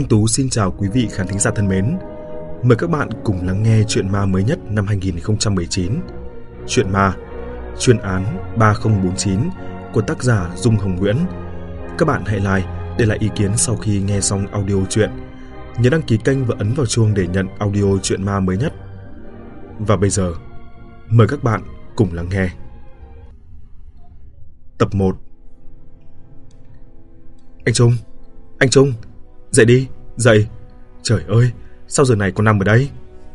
Anh Tú xin chào quý vị khán thính giả thân mến. Mời các bạn cùng lắng nghe truyện ma mới nhất năm 2019. Truyện ma, chuyên án 3049 của tác giả Dung Hồng Nguyễn. Các bạn hãy like để lại ý kiến sau khi nghe xong audio truyện. Nhớ đăng ký kênh và ấn vào chuông để nhận audio truyện ma mới nhất. Và bây giờ, mời các bạn cùng lắng nghe. Tập 1. Anh Trung, dậy đi, dậy. Trời ơi, sao giờ này còn nằm ở đây?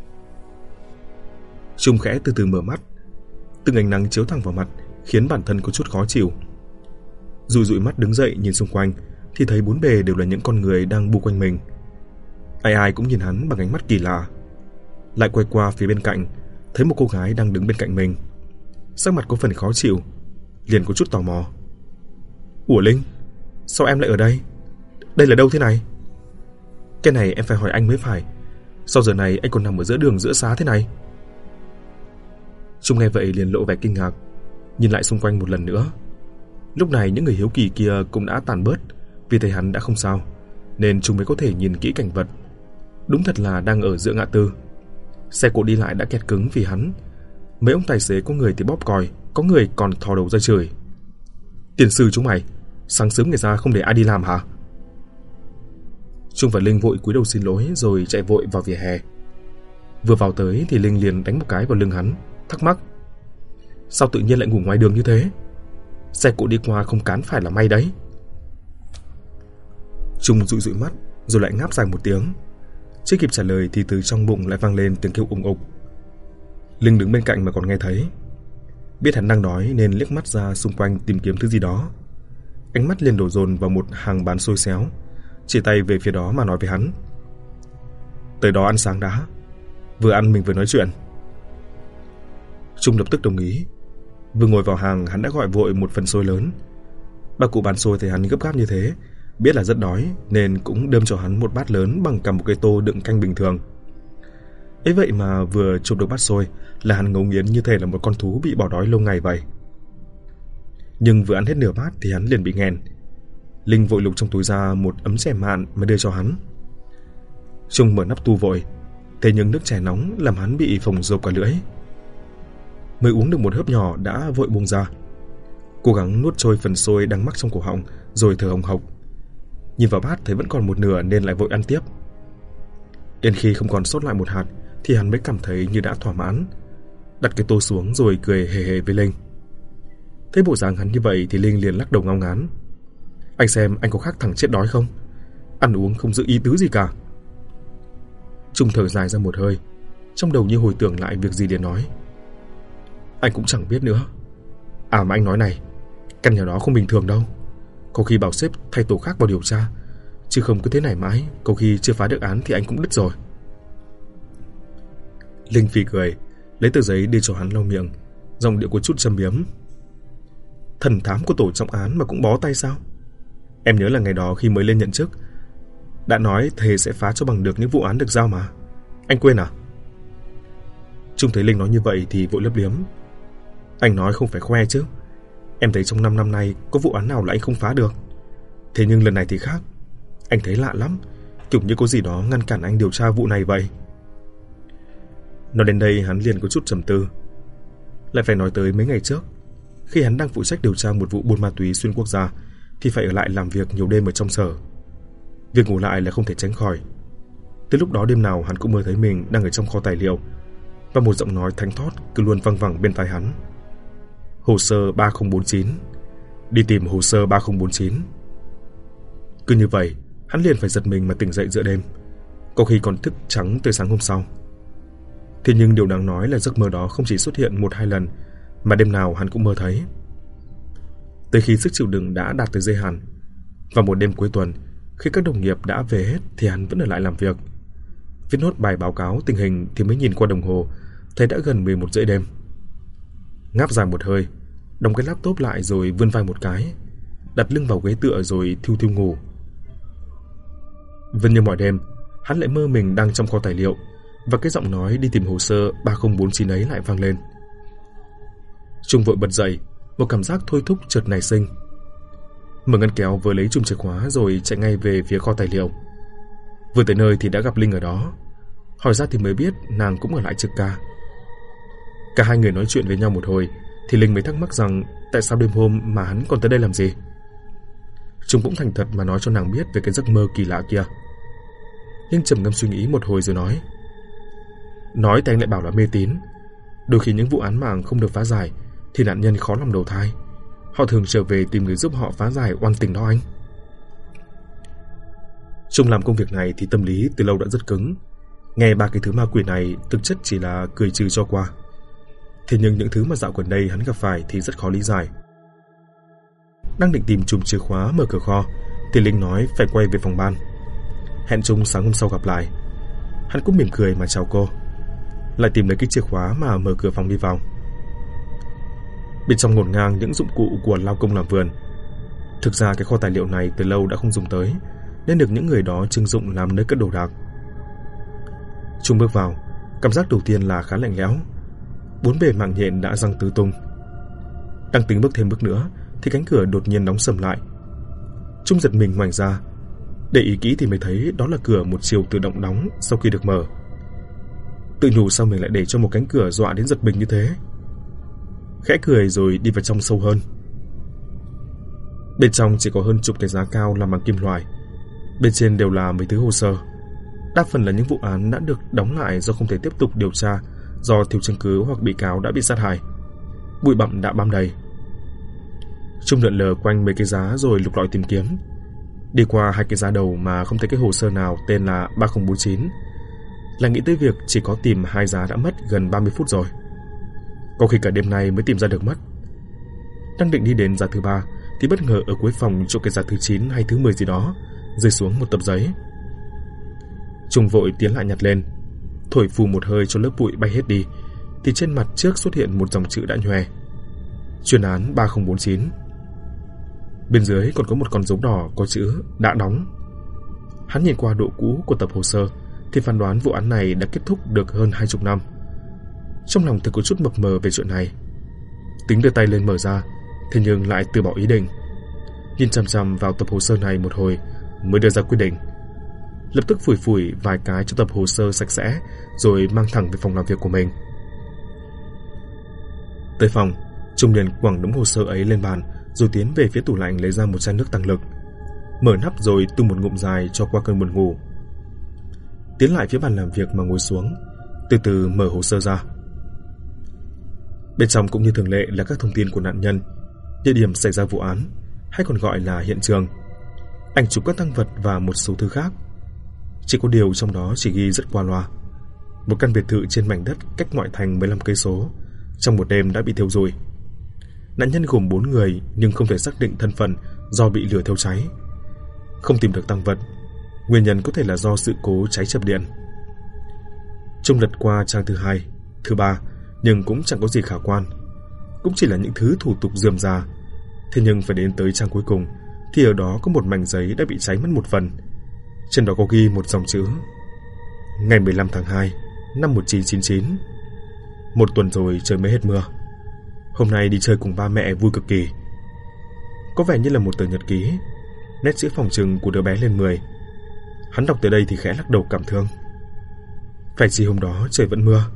Trung khẽ từ từ mở mắt. Từng ánh nắng chiếu thẳng vào mặt khiến bản thân có chút khó chịu. Dụi mắt đứng dậy nhìn xung quanh thì thấy bốn bề đều là những con người đang bu quanh mình. Ai cũng nhìn hắn bằng ánh mắt kỳ lạ. Lại quay qua phía bên cạnh, thấy một cô gái đang đứng bên cạnh mình. Sắc mặt có phần khó chịu, liền có chút tò mò. Ủa Linh, sao em lại ở đây? Đây là đâu thế này? Cái này em phải hỏi anh mới phải. Sao giờ này anh còn nằm ở giữa đường giữa xá thế này? Trung nghe vậy liền lộ vẻ kinh ngạc, nhìn lại xung quanh một lần nữa. Lúc này những người hiếu kỳ kia cũng đã tàn bớt, vì thấy hắn đã không sao, nên Trung mới có thể nhìn kỹ cảnh vật. Đúng thật là đang ở giữa ngã tư. Xe cộ đi lại đã kẹt cứng vì hắn. Mấy ông tài xế có người thì bóp còi, có người còn thò đầu ra chửi. Tiền sư chúng mày, sáng sớm người ra không để ai đi làm hả? Trung và Linh vội cúi đầu xin lỗi rồi chạy vội vào vỉa hè. Vừa vào tới thì Linh liền đánh một cái vào lưng hắn, thắc mắc. Sao tự nhiên lại ngủ ngoài đường như thế? Xe cộ đi qua không cán phải là may đấy. Trung dụi mắt rồi lại ngáp dài một tiếng. Chưa kịp trả lời thì từ trong bụng lại vang lên tiếng kêu ùng ục. Linh đứng bên cạnh mà còn nghe thấy. Biết hắn đang đói nên liếc mắt ra xung quanh tìm kiếm thứ gì đó. Ánh mắt liền đổ dồn vào một hàng bán xôi xéo, chỉ tay về phía đó mà nói với hắn. Tới đó ăn sáng đã, vừa ăn mình vừa nói chuyện. Trung lập tức đồng ý. Vừa ngồi vào hàng hắn đã gọi vội một phần xôi lớn. Bà cụ bán xôi thấy hắn gấp gáp như thế, biết là rất đói nên cũng đơm cho hắn một bát lớn bằng cả một cái tô đựng canh bình thường. Ấy vậy mà vừa chụp được bát xôi là hắn ngấu nghiến như thể là một con thú bị bỏ đói lâu ngày vậy. Nhưng vừa ăn hết nửa bát thì hắn liền bị nghẹn. Linh vội lục trong túi ra một ấm chè mạn mới đưa cho hắn. Trung mở nắp tu vội, thế nhưng nước chè nóng làm hắn bị phồng rộp cả lưỡi. Mới uống được một hớp nhỏ đã vội buông ra, cố gắng nuốt trôi phần xôi đang mắc trong cổ họng rồi thở hồng hộc. Nhìn vào bát thấy vẫn còn một nửa nên lại vội ăn tiếp. Đến khi không còn sót lại một hạt thì hắn mới cảm thấy như đã thỏa mãn, đặt cái tô xuống rồi cười hề hề với Linh. Thấy bộ dáng hắn như vậy thì Linh liền lắc đầu ngao ngán. Anh xem anh có khác thằng chết đói không? Ăn uống không giữ ý tứ gì cả. Trung thở dài ra một hơi, trong đầu như hồi tưởng lại việc gì để nói. Anh cũng chẳng biết nữa. À mà anh nói này, căn nhà đó không bình thường đâu. Có khi bảo sếp thay tổ khác vào điều tra, chứ không cứ thế này mãi, có khi chưa phá được án thì anh cũng đứt rồi. Linh phì cười, lấy tờ giấy đưa cho hắn lau miệng, giọng điệu có chút châm biếm. Thần thám của tổ trọng án mà cũng bó tay sao? Em nhớ là ngày đó khi mới lên nhận chức đã nói thề sẽ phá cho bằng được những vụ án được giao mà. Anh quên à? Trung thấy Linh nói như vậy thì vội lấp liếm. Anh nói không phải khoe chứ. Em thấy trong 5 năm nay có vụ án nào là anh không phá được. Thế nhưng lần này thì khác. Anh thấy lạ lắm, kiểu như có gì đó ngăn cản anh điều tra vụ này vậy. Nói đến đây hắn liền có chút trầm tư. Lại phải nói tới mấy ngày trước, khi hắn đang phụ trách điều tra một vụ buôn ma túy xuyên quốc gia thì phải ở lại làm việc nhiều đêm ở trong sở. Việc ngủ lại là không thể tránh khỏi. Từ lúc đó đêm nào hắn cũng mơ thấy mình đang ở trong kho tài liệu, và một giọng nói thánh thót cứ luôn văng vẳng bên tai hắn. Hồ sơ 3049, đi tìm hồ sơ 3049. Cứ như vậy, hắn liền phải giật mình mà tỉnh dậy giữa đêm, có khi còn thức trắng tới sáng hôm sau. Thế nhưng điều đáng nói là giấc mơ đó không chỉ xuất hiện 1-2 lần, mà đêm nào hắn cũng mơ thấy. Tới khi sức chịu đựng đã đạt tới giới hạn, vào một đêm cuối tuần, khi các đồng nghiệp đã về hết thì hắn vẫn ở lại làm việc. Viết nốt bài báo cáo tình hình thì mới nhìn qua đồng hồ, thấy đã gần 11 rưỡi đêm. Ngáp dài một hơi, đóng cái laptop lại rồi vươn vai một cái, đặt lưng vào ghế tựa rồi thiu thiu ngủ. Vẫn như mọi đêm, hắn lại mơ mình đang trong kho tài liệu, và cái giọng nói đi tìm hồ sơ 3049 ấy lại vang lên. Trung vội bật dậy, một cảm giác thôi thúc chợt nảy sinh. Mở ngăn kéo vừa lấy chùm chìa khóa rồi chạy ngay về phía kho tài liệu. Vừa tới nơi thì đã gặp Linh ở đó. Hỏi ra thì mới biết nàng cũng ở lại trực ca. Cả hai người nói chuyện với nhau một hồi thì Linh mới thắc mắc rằng tại sao đêm hôm mà hắn còn tới đây làm gì. Trung cũng thành thật mà nói cho nàng biết về cái giấc mơ kỳ lạ kia. Linh trầm ngâm suy nghĩ một hồi rồi nói thì anh lại bảo là mê tín. Đôi khi những vụ án mạng không được phá giải thì nạn nhân khó lòng đầu thai. Họ thường trở về tìm người giúp họ phá giải oan tình đó anh. Trung làm công việc này thì tâm lý từ lâu đã rất cứng. Nghe ba cái thứ ma quỷ này thực chất chỉ là cười trừ cho qua. Thế nhưng những thứ mà dạo gần đây hắn gặp phải thì rất khó lý giải. Đang định tìm chùm chìa khóa mở cửa kho thì Linh nói phải quay về phòng ban. Hẹn Trung sáng hôm sau gặp lại. Hắn cũng mỉm cười mà chào cô, lại tìm lấy cái chìa khóa mà mở cửa phòng đi vào. Bên trong ngổn ngang những dụng cụ của lao công làm vườn. Thực ra cái kho tài liệu này từ lâu đã không dùng tới, nên được những người đó trưng dụng làm nơi cất đồ đạc. Trung bước vào, cảm giác đầu tiên là khá lạnh lẽo. Bốn bề mạng nhện đã giăng tứ tung. Đang tính bước thêm bước nữa thì cánh cửa đột nhiên đóng sầm lại. Trung giật mình ngoảnh ra, để ý kỹ thì mới thấy đó là cửa một chiều tự động đóng sau khi được mở. Tự nhủ sao mình lại để cho một cánh cửa dọa đến giật mình như thế. Khẽ cười rồi đi vào trong sâu hơn. Bên trong chỉ có hơn chục cái giá cao làm bằng kim loại. Bên trên đều là mấy thứ hồ sơ. Đa phần là những vụ án đã được đóng lại do không thể tiếp tục điều tra, do thiếu chứng cứ hoặc bị cáo đã bị sát hại. Bụi bặm đã bám đầy. Trung lượn lờ quanh mấy cái giá rồi lục lọi tìm kiếm. Đi qua hai cái giá đầu mà không thấy cái hồ sơ nào tên là 3049. Là nghĩ tới việc chỉ có tìm hai giá đã mất gần 30 phút rồi. Có khi cả đêm nay mới tìm ra được mất. Đang định đi đến giá thứ 3 thì bất ngờ ở cuối phòng chỗ cái giá thứ 9 hay thứ 10 gì đó rơi xuống một tập giấy. Trung vội tiến lại nhặt lên, thổi phù một hơi cho lớp bụi bay hết đi thì trên mặt trước xuất hiện một dòng chữ đã nhòe: chuyên án 3049. Bên dưới còn có một con dấu đỏ có chữ đã đóng. Hắn nhìn qua độ cũ của tập hồ sơ thì phán đoán vụ án này đã kết thúc được hơn 20 năm. Trong lòng thực có chút mập mờ về chuyện này. Tính đưa tay lên mở ra, thế nhưng lại từ bỏ ý định. Nhìn chằm chằm vào tập hồ sơ này một hồi mới đưa ra quyết định. Lập tức phủi vài cái cho tập hồ sơ sạch sẽ rồi mang thẳng về phòng làm việc của mình. Tới phòng, Trung liền quẳng đống hồ sơ ấy lên bàn rồi tiến về phía tủ lạnh lấy ra một chai nước tăng lực. Mở nắp rồi tung một ngụm dài cho qua cơn buồn ngủ. Tiến lại phía bàn làm việc mà ngồi xuống, từ từ mở hồ sơ ra. Bên trong cũng như thường lệ là các thông tin của nạn nhân, địa điểm xảy ra vụ án, hay còn gọi là hiện trường, ảnh chụp các tang vật và một số thứ khác. Chỉ có điều trong đó chỉ ghi rất qua loa. Một căn biệt thự trên mảnh đất cách ngoại thành 15 cây số, trong một đêm đã bị thiêu rụi. Nạn nhân gồm 4 người nhưng không thể xác định thân phận do bị lửa thiêu cháy. Không tìm được tang vật, nguyên nhân có thể là do sự cố cháy chập điện. Trung lật qua trang thứ 2, thứ 3 nhưng cũng chẳng có gì khả quan. Cũng chỉ là những thứ thủ tục rườm rà. Thế nhưng phải đến tới trang cuối cùng thì ở đó có một mảnh giấy đã bị cháy mất một phần. Trên đó có ghi một dòng chữ: ngày 15 tháng 2 năm 1999. Một tuần rồi trời mới hết mưa. Hôm nay đi chơi cùng ba mẹ vui cực kỳ. Có vẻ như là một tờ nhật ký. Nét chữ phỏng chừng của đứa bé lên 10. Hắn đọc tới đây thì khẽ lắc đầu cảm thương. Phải chi hôm đó trời vẫn mưa.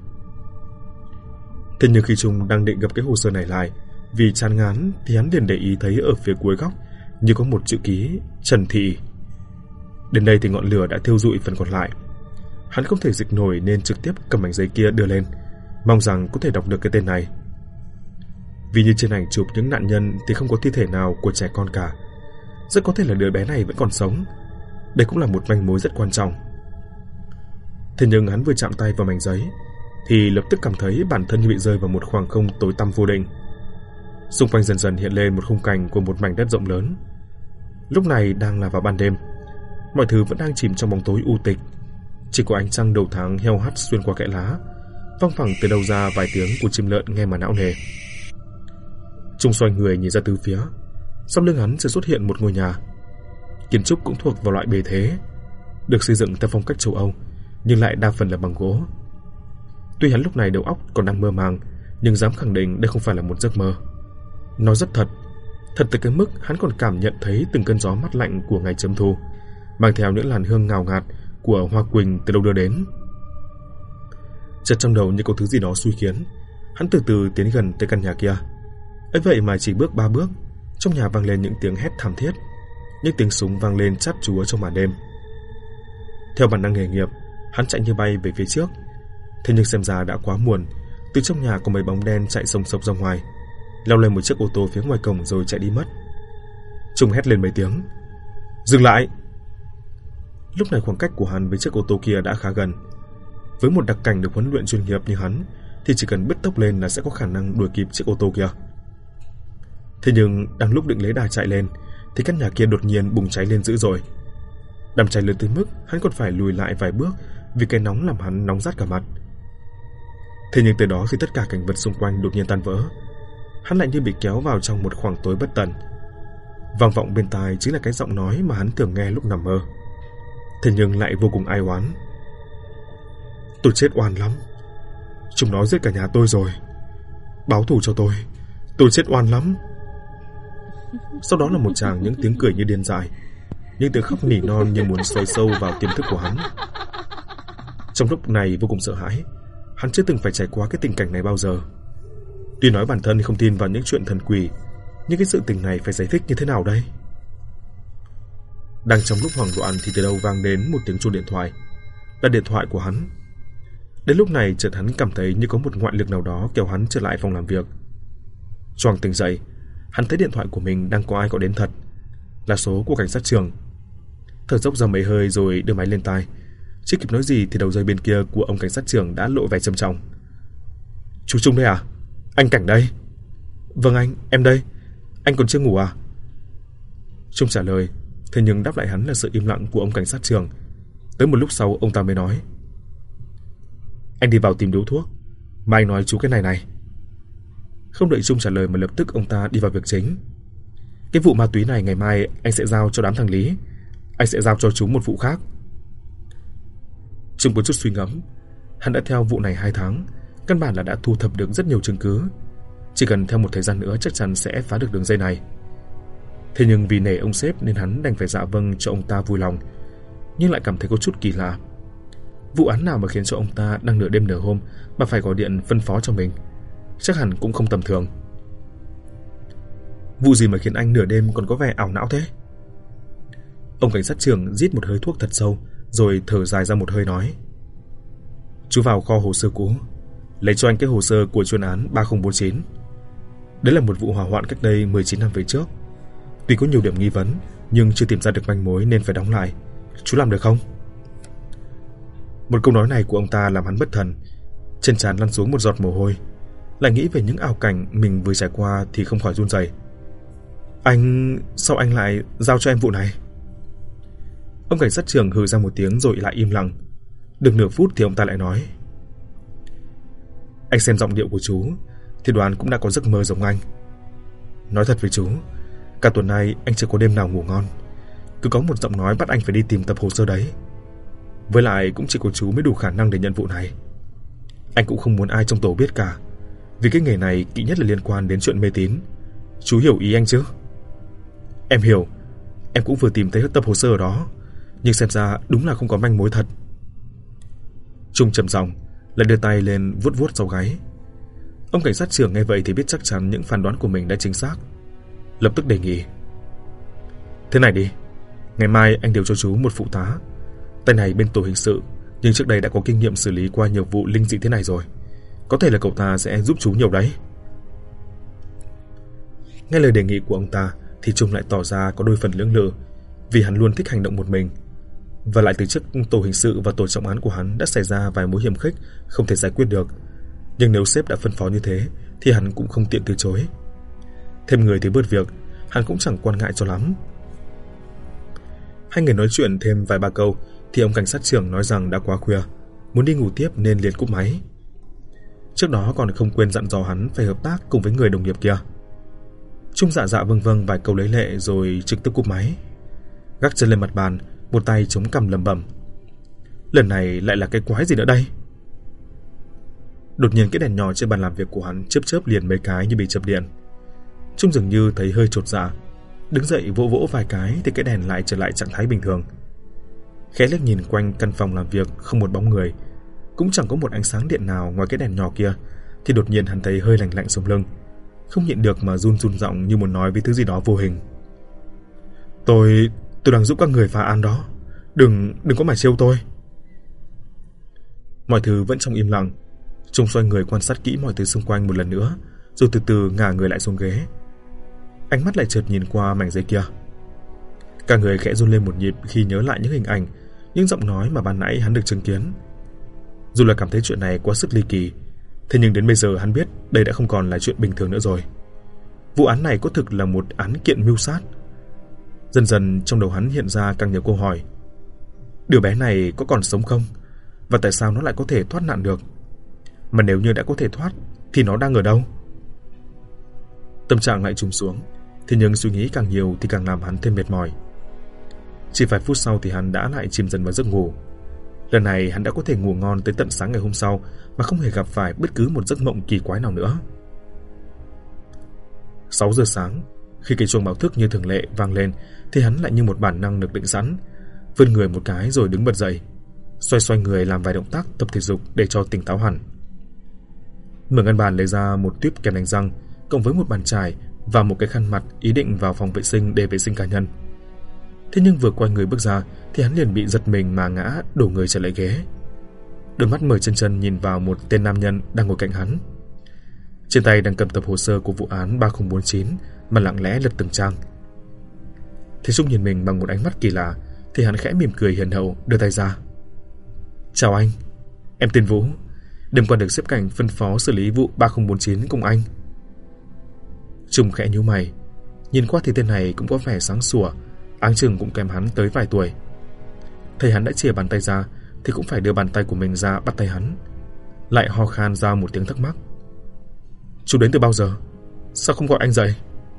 Thế nhưng khi Trung đang định gập cái hồ sơ này lại vì chán ngán thì hắn liền để ý thấy ở phía cuối góc như có một chữ ký Trần Thị. Đến đây thì ngọn lửa đã thiêu rụi phần còn lại. Hắn không thể dịch nổi nên trực tiếp cầm mảnh giấy kia đưa lên, mong rằng có thể đọc được cái tên này. Vì như trên ảnh chụp những nạn nhân thì không có thi thể nào của trẻ con cả. Rất có thể là đứa bé này vẫn còn sống. Đây cũng là một manh mối rất quan trọng. Thế nhưng hắn vừa chạm tay vào mảnh giấy thì lập tức cảm thấy bản thân như bị rơi vào một khoảng không tối tăm vô định. Xung quanh dần dần hiện lên một khung cảnh của một mảnh đất rộng lớn. Lúc này đang là vào ban đêm, mọi thứ vẫn đang chìm trong bóng tối u tịch. Chỉ có ánh trăng đầu tháng heo hắt xuyên qua kẽ lá, văng phẳng từ đâu ra vài tiếng của chim lợn nghe mà não nề. Trung xoay người nhìn ra từ phía, sau lưng hắn sẽ xuất hiện một ngôi nhà. Kiến trúc cũng thuộc vào loại bề thế, được xây dựng theo phong cách châu Âu nhưng lại đa phần là bằng gỗ. Tuy hắn lúc này đầu óc còn đang mơ màng, nhưng dám khẳng định đây không phải là một giấc mơ. Nó rất thật tới cái mức hắn còn cảm nhận thấy từng cơn gió mát lạnh của ngày chấm thu, mang theo những làn hương ngào ngạt của Hoa Quỳnh từ đâu đưa đến. Chợt trong đầu như có thứ gì đó xui khiến, hắn từ từ tiến gần tới căn nhà kia. Ấy vậy mà chỉ bước 3 bước, trong nhà vang lên những tiếng hét thảm thiết, những tiếng súng vang lên chát chúa trong màn đêm. Theo bản năng nghề nghiệp, hắn chạy như bay về phía trước. Thế nhưng xem ra đã quá muộn. Từ trong nhà có mấy bóng đen chạy xông xộc ra ngoài, leo lên một chiếc ô tô phía ngoài cổng rồi chạy đi mất. Trung hét lên mấy tiếng: "Dừng lại!" Lúc này khoảng cách của hắn với chiếc ô tô kia đã khá gần. Với một đặc cảnh được huấn luyện chuyên nghiệp như hắn thì chỉ cần bứt tốc lên là sẽ có khả năng đuổi kịp chiếc ô tô kia. Thế nhưng đang lúc định lấy đà chạy lên thì căn nhà kia đột nhiên bùng cháy lên dữ dội. Đám cháy lớn tới mức hắn còn phải lùi lại vài bước vì cái nóng làm hắn nóng rát cả mặt. Thế nhưng tới đó khi tất cả cảnh vật xung quanh đột nhiên tan vỡ, hắn lại như bị kéo vào trong một khoảng tối bất tận. Vang vọng bên tai chính là cái giọng nói mà hắn thường nghe lúc nằm mơ, thế nhưng lại vô cùng ai oán: "Tôi chết oan lắm. Chúng nó giết cả nhà tôi rồi. Báo thù cho tôi chết oan lắm." Sau đó là một tràng những tiếng cười như điên dại, những tiếng khóc nỉ non như muốn xoáy sâu vào tiềm thức của hắn. Trong lúc này vô cùng sợ hãi, hắn chưa từng phải trải qua cái tình cảnh này bao giờ. Tuy nói bản thân không tin vào những chuyện thần quỷ, nhưng cái sự tình này phải giải thích như thế nào đây? Đang trong lúc hoảng loạn thì từ đâu vang đến một tiếng chuông điện thoại. Là điện thoại của hắn. Đến lúc này chợt hắn cảm thấy như có một ngoại lực nào đó kéo hắn trở lại phòng làm việc. Choàng tỉnh dậy, hắn thấy điện thoại của mình đang có ai gọi đến thật. Là số của cảnh sát trưởng. Thở dốc ra mấy hơi rồi đưa máy lên tai. Chưa kịp nói gì thì đầu dây bên kia của ông cảnh sát trưởng đã lộ vẻ trầm trọng. "Chú Trung đây à? Anh Cảnh đây." "Vâng anh, em đây. Anh còn chưa ngủ à?" Trung trả lời, thế nhưng đáp lại hắn là sự im lặng của ông cảnh sát trưởng. Tới một lúc sau ông ta mới nói: "Anh đi vào tìm điếu thuốc mà anh nói chú cái này này." Không đợi Trung trả lời mà lập tức ông ta đi vào việc chính. "Cái vụ ma túy này ngày mai anh sẽ giao cho đám thằng Lý. Anh sẽ giao cho chú một vụ khác." Trung có chút suy ngẫm. Hắn đã theo vụ này 2 tháng, căn bản là đã thu thập được rất nhiều chứng cứ. Chỉ cần theo một thời gian nữa chắc chắn sẽ phá được đường dây này. Thế nhưng vì nể ông sếp nên hắn đành phải dạ vâng cho ông ta vui lòng, nhưng lại cảm thấy có chút kỳ lạ. Vụ án nào mà khiến cho ông ta đang nửa đêm nửa hôm mà phải gọi điện phân phó cho mình? Chắc hẳn cũng không tầm thường. Vụ gì mà khiến anh nửa đêm còn có vẻ ảo não thế? Ông cảnh sát trưởng rít một hơi thuốc thật sâu, rồi thở dài ra một hơi nói: "Chú vào kho hồ sơ cũ, lấy cho anh cái hồ sơ của chuyên án 3049. Đấy là một vụ hỏa hoạn cách đây 19 năm về trước. Tuy có nhiều điểm nghi vấn, nhưng chưa tìm ra được manh mối nên phải đóng lại. Chú làm được không?" Một câu nói này của ông ta làm hắn bất thần, trên trán lăn xuống một giọt mồ hôi. Lại nghĩ về những ảo cảnh mình vừa trải qua thì không khỏi run rẩy. Sao anh lại giao cho em vụ này?" Ông cảnh sát trưởng hừ ra một tiếng rồi lại im lặng. Được nửa phút thì ông ta lại nói: "Anh xem giọng điệu của chú thì đoán cũng đã có giấc mơ giống anh. Nói thật với chú, cả tuần nay anh chưa có đêm nào ngủ ngon. Cứ có một giọng nói bắt anh phải đi tìm tập hồ sơ đấy. Với lại cũng chỉ có chú mới đủ khả năng để nhận vụ này. Anh cũng không muốn ai trong tổ biết cả, vì cái nghề này kỵ nhất là liên quan đến chuyện mê tín. Chú hiểu ý anh chứ?" "Em hiểu. Em cũng vừa tìm thấy tập hồ sơ ở đó, nhưng xem ra đúng là không có manh mối thật." Trung trầm giọng lại đưa tay lên vuốt vuốt sau gáy. Ông cảnh sát trưởng nghe vậy thì biết chắc chắn những phán đoán của mình đã chính xác, lập tức đề nghị: "Thế này đi, ngày mai anh điều cho chú một phụ tá. Tay này bên tổ hình sự, nhưng trước đây đã có kinh nghiệm xử lý qua nhiều vụ linh dị thế này rồi. Có thể là cậu ta sẽ giúp chú nhiều đấy." Nghe lời đề nghị của ông ta thì Trung lại tỏ ra có đôi phần lưỡng lự, vì hắn luôn thích hành động một mình. Và lại từ trước tổ hình sự và tổ trọng án của hắn đã xảy ra vài mối hiểm khích không thể giải quyết được. Nhưng nếu sếp đã phân phó như thế thì hắn cũng không tiện từ chối. Thêm người thì bớt việc, hắn cũng chẳng quan ngại cho lắm. Hai người nói chuyện thêm vài ba câu thì ông cảnh sát trưởng nói rằng đã quá khuya, muốn đi ngủ tiếp nên liền cúp máy. Trước đó còn không quên dặn dò hắn phải hợp tác cùng với người đồng nghiệp kia. Trung dạ dạ vâng vâng vài câu lấy lệ rồi trực tiếp cúp máy. Gác chân lên mặt bàn, một tay chống cằm lẩm bẩm: "Lần này lại là cái quái gì nữa đây?" Đột nhiên cái đèn nhỏ trên bàn làm việc của hắn chớp chớp liền mấy cái như bị chập điện. Trung dường như thấy hơi chột dạ, đứng dậy vỗ vỗ vài cái thì cái đèn lại trở lại trạng thái bình thường. Khẽ liếc nhìn quanh căn phòng làm việc không một bóng người, cũng chẳng có một ánh sáng điện nào ngoài cái đèn nhỏ kia, thì đột nhiên hắn thấy hơi lạnh lạnh sống lưng, không nhịn được mà run run giọng như muốn nói với thứ gì đó vô hình. Tôi đang giúp các người phá án đó. Đừng có mà trêu tôi. Mọi thứ vẫn trong im lặng. Trung xoay người quan sát kỹ mọi thứ xung quanh một lần nữa, rồi từ từ ngả người lại xuống ghế. Ánh mắt lại chợt nhìn qua mảnh giấy kia. Cả người khẽ run lên một nhịp khi nhớ lại những hình ảnh, những giọng nói mà ban nãy hắn được chứng kiến. Dù là cảm thấy chuyện này quá sức ly kỳ, thế nhưng đến bây giờ hắn biết đây đã không còn là chuyện bình thường nữa rồi. Vụ án này có thực là một án kiện mưu sát. Dần dần trong đầu hắn hiện ra càng nhiều câu hỏi. Đứa bé này có còn sống không? Và tại sao nó lại có thể thoát nạn được? Mà nếu như đã có thể thoát thì nó đang ở đâu? Tâm trạng lại trùng xuống, thế nhưng suy nghĩ càng nhiều thì càng làm hắn thêm mệt mỏi. Chỉ vài phút sau thì hắn đã lại chìm dần vào giấc ngủ. Lần này hắn đã có thể ngủ ngon tới tận sáng ngày hôm sau mà không hề gặp phải bất cứ một giấc mộng kỳ quái nào nữa. 6 giờ sáng, khi cái chuông báo thức như thường lệ vang lên thì hắn lại như một bản năng được định sẵn, vươn người một cái rồi đứng bật dậy, xoay người làm vài động tác tập thể dục để cho tỉnh táo hẳn. Mở ngăn bàn lấy ra một tuýp kem đánh răng cộng với một bàn chải và một cái khăn mặt, ý định vào phòng vệ sinh để vệ sinh cá nhân. Thế nhưng vừa quay người bước ra thì hắn liền bị giật mình mà ngã đổ người trở lại ghế. Đôi mắt mở chân nhìn vào một tên nam nhân đang ngồi cạnh hắn. Trên tay đang cầm tập hồ sơ của vụ án 3049 mà lặng lẽ lật từng trang. Thấy Trung nhìn mình bằng một ánh mắt kỳ lạ thì hắn khẽ mỉm cười hiền hậu đưa tay ra. Chào anh, em tên Vũ, đêm qua được xếp cảnh phân phó xử lý vụ 3049 cùng anh. Trung khẽ nhíu mày, nhìn qua thì tên này cũng có vẻ sáng sủa, áng chừng cũng kém hắn tới vài tuổi. Thấy hắn đã chìa bàn tay ra thì cũng phải đưa bàn tay của mình ra bắt tay hắn, lại ho khan ra một tiếng thắc mắc. Chú đến từ bao giờ? Sao không gọi anh dậy?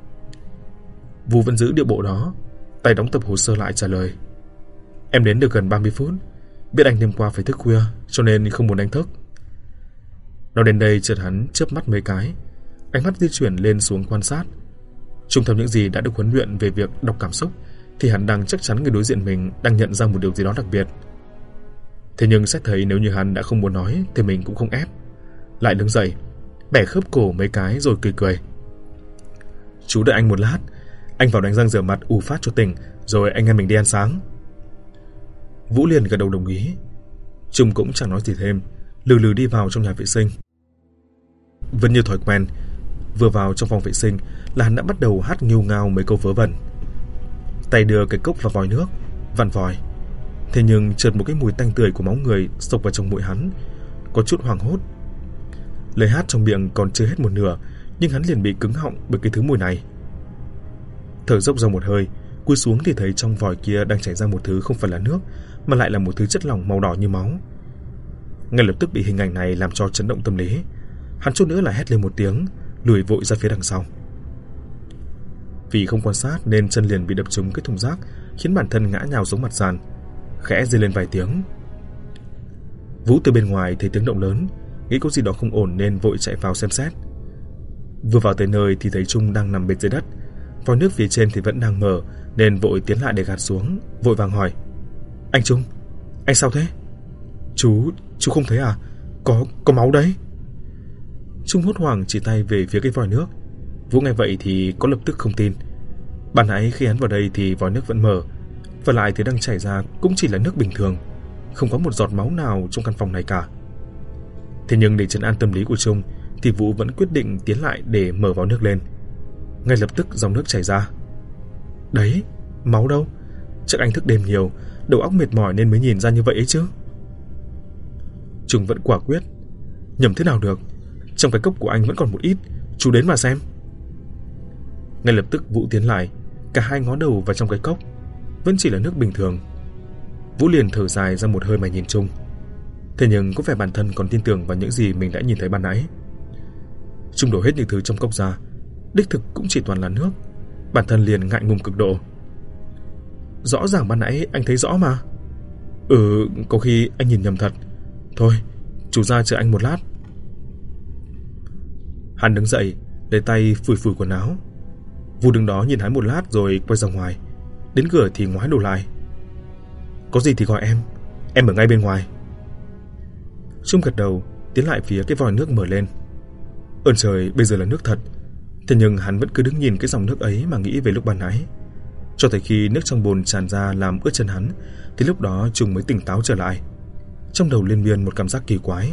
Vũ vẫn giữ điệu bộ đó, tay đóng tập hồ sơ lại trả lời. Em đến được gần 30 phút, biết anh đêm qua phải thức khuya cho nên không muốn đánh thức. Nói đến đây chợt hắn chớp mắt mấy cái, ánh mắt di chuyển lên xuống quan sát. Trung theo những gì đã được huấn luyện về việc đọc cảm xúc thì hắn đang chắc chắn người đối diện mình đang nhận ra một điều gì đó đặc biệt. Thế nhưng xét thấy nếu như hắn đã không muốn nói thì mình cũng không ép, lại đứng dậy, bẻ khớp cổ mấy cái rồi cười. Chú đợi anh một lát, anh vào đánh răng rửa mặt ù phát cho tỉnh, rồi anh em mình đi ăn sáng. Vũ liền gật đầu đồng ý. Trung cũng chẳng nói gì thêm, lừ lừ đi vào trong nhà vệ sinh. Vẫn như thói quen, vừa vào trong phòng vệ sinh là hắn đã bắt đầu hát nghêu ngao mấy câu vớ vẩn. Tay đưa cái cốc vào vòi nước, vặn vòi. Thế nhưng chợt một cái mùi tanh tưởi của máu người xộc vào trong mũi hắn, có chút hoảng hốt. Lời hát trong miệng còn chưa hết một nửa, nhưng hắn liền bị cứng họng bởi cái thứ mùi này. Thở dốc ra một hơi, cúi xuống thì thấy trong vòi kia đang chảy ra một thứ không phải là nước, mà lại là một thứ chất lỏng màu đỏ như máu. Ngay lập tức bị hình ảnh này làm cho chấn động tâm lý. Hắn chút nữa là hét lên một tiếng, lùi vội ra phía đằng sau. Vì không quan sát nên chân liền bị đập trúng cái thùng rác, khiến bản thân ngã nhào xuống mặt sàn, khẽ rên lên vài tiếng. Vũ từ bên ngoài thấy tiếng động lớn, nghĩ có gì đó không ổn nên vội chạy vào xem xét. Vừa vào tới nơi thì thấy Trung đang nằm bệt dưới đất, vòi nước phía trên thì vẫn đang mở nên vội tiến lại để gạt xuống, vội vàng hỏi: Anh Trung, anh sao thế? Chú không thấy à? Có máu đấy. Trung hốt hoảng chỉ tay về phía cái vòi nước. Vũ nghe vậy thì có lập tức không tin. Ban nãy khi hắn vào đây thì vòi nước vẫn mở, và lại thứ đang chảy ra cũng chỉ là nước bình thường, không có một giọt máu nào trong căn phòng này cả. Thế nhưng để trấn an tâm lý của Trung thì Vũ vẫn quyết định tiến lại để mở vòi nước lên. Ngay lập tức dòng nước chảy ra. Đấy, máu đâu? Chắc anh thức đêm nhiều, đầu óc mệt mỏi nên mới nhìn ra như vậy ấy chứ. Trung vẫn quả quyết: Nhầm thế nào được, trong cái cốc của anh vẫn còn một ít, chú đến mà xem. Ngay lập tức Vũ tiến lại, cả hai ngó đầu vào trong cái cốc, vẫn chỉ là nước bình thường. Vũ liền thở dài ra một hơi mà nhìn Trung. Thế nhưng có vẻ bản thân còn tin tưởng vào những gì mình đã nhìn thấy ban nãy. Trung đổ hết những thứ trong cốc ra, đích thực cũng chỉ toàn là nước. Bản thân liền ngại ngùng cực độ. Rõ ràng ban nãy anh thấy rõ mà. Có khi anh nhìn nhầm thật. Thôi, chú ra chờ anh một lát. Hắn đứng dậy, lấy tay phủi quần áo. Vũ đứng đó nhìn hắn một lát rồi quay ra ngoài. Đến cửa thì ngoái đầu lại. Có gì thì gọi em ở ngay bên ngoài. Trung gật đầu, tiến lại phía cái vòi nước mở lên. Ơn trời, bây giờ là nước thật. Thế nhưng hắn vẫn cứ đứng nhìn cái dòng nước ấy mà nghĩ về lúc ban nãy. Cho tới khi nước trong bồn tràn ra làm ướt chân hắn, thì lúc đó Trung mới tỉnh táo trở lại. Trong đầu liên miên một cảm giác kỳ quái.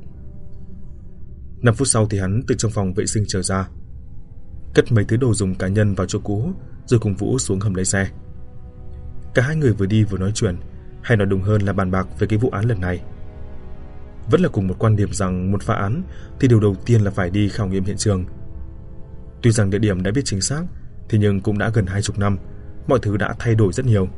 5 phút sau thì hắn từ trong phòng vệ sinh trở ra, cất mấy thứ đồ dùng cá nhân vào chỗ cũ, rồi cùng Vũ xuống hầm lấy xe. Cả hai người vừa đi vừa nói chuyện, hay nói đúng hơn là bàn bạc về cái vụ án lần này. Vẫn là cùng một quan điểm rằng một phá án thì điều đầu tiên là phải đi khảo nghiệm hiện trường. Tuy rằng địa điểm đã biết chính xác, thì nhưng cũng đã gần 20 năm, mọi thứ đã thay đổi rất nhiều.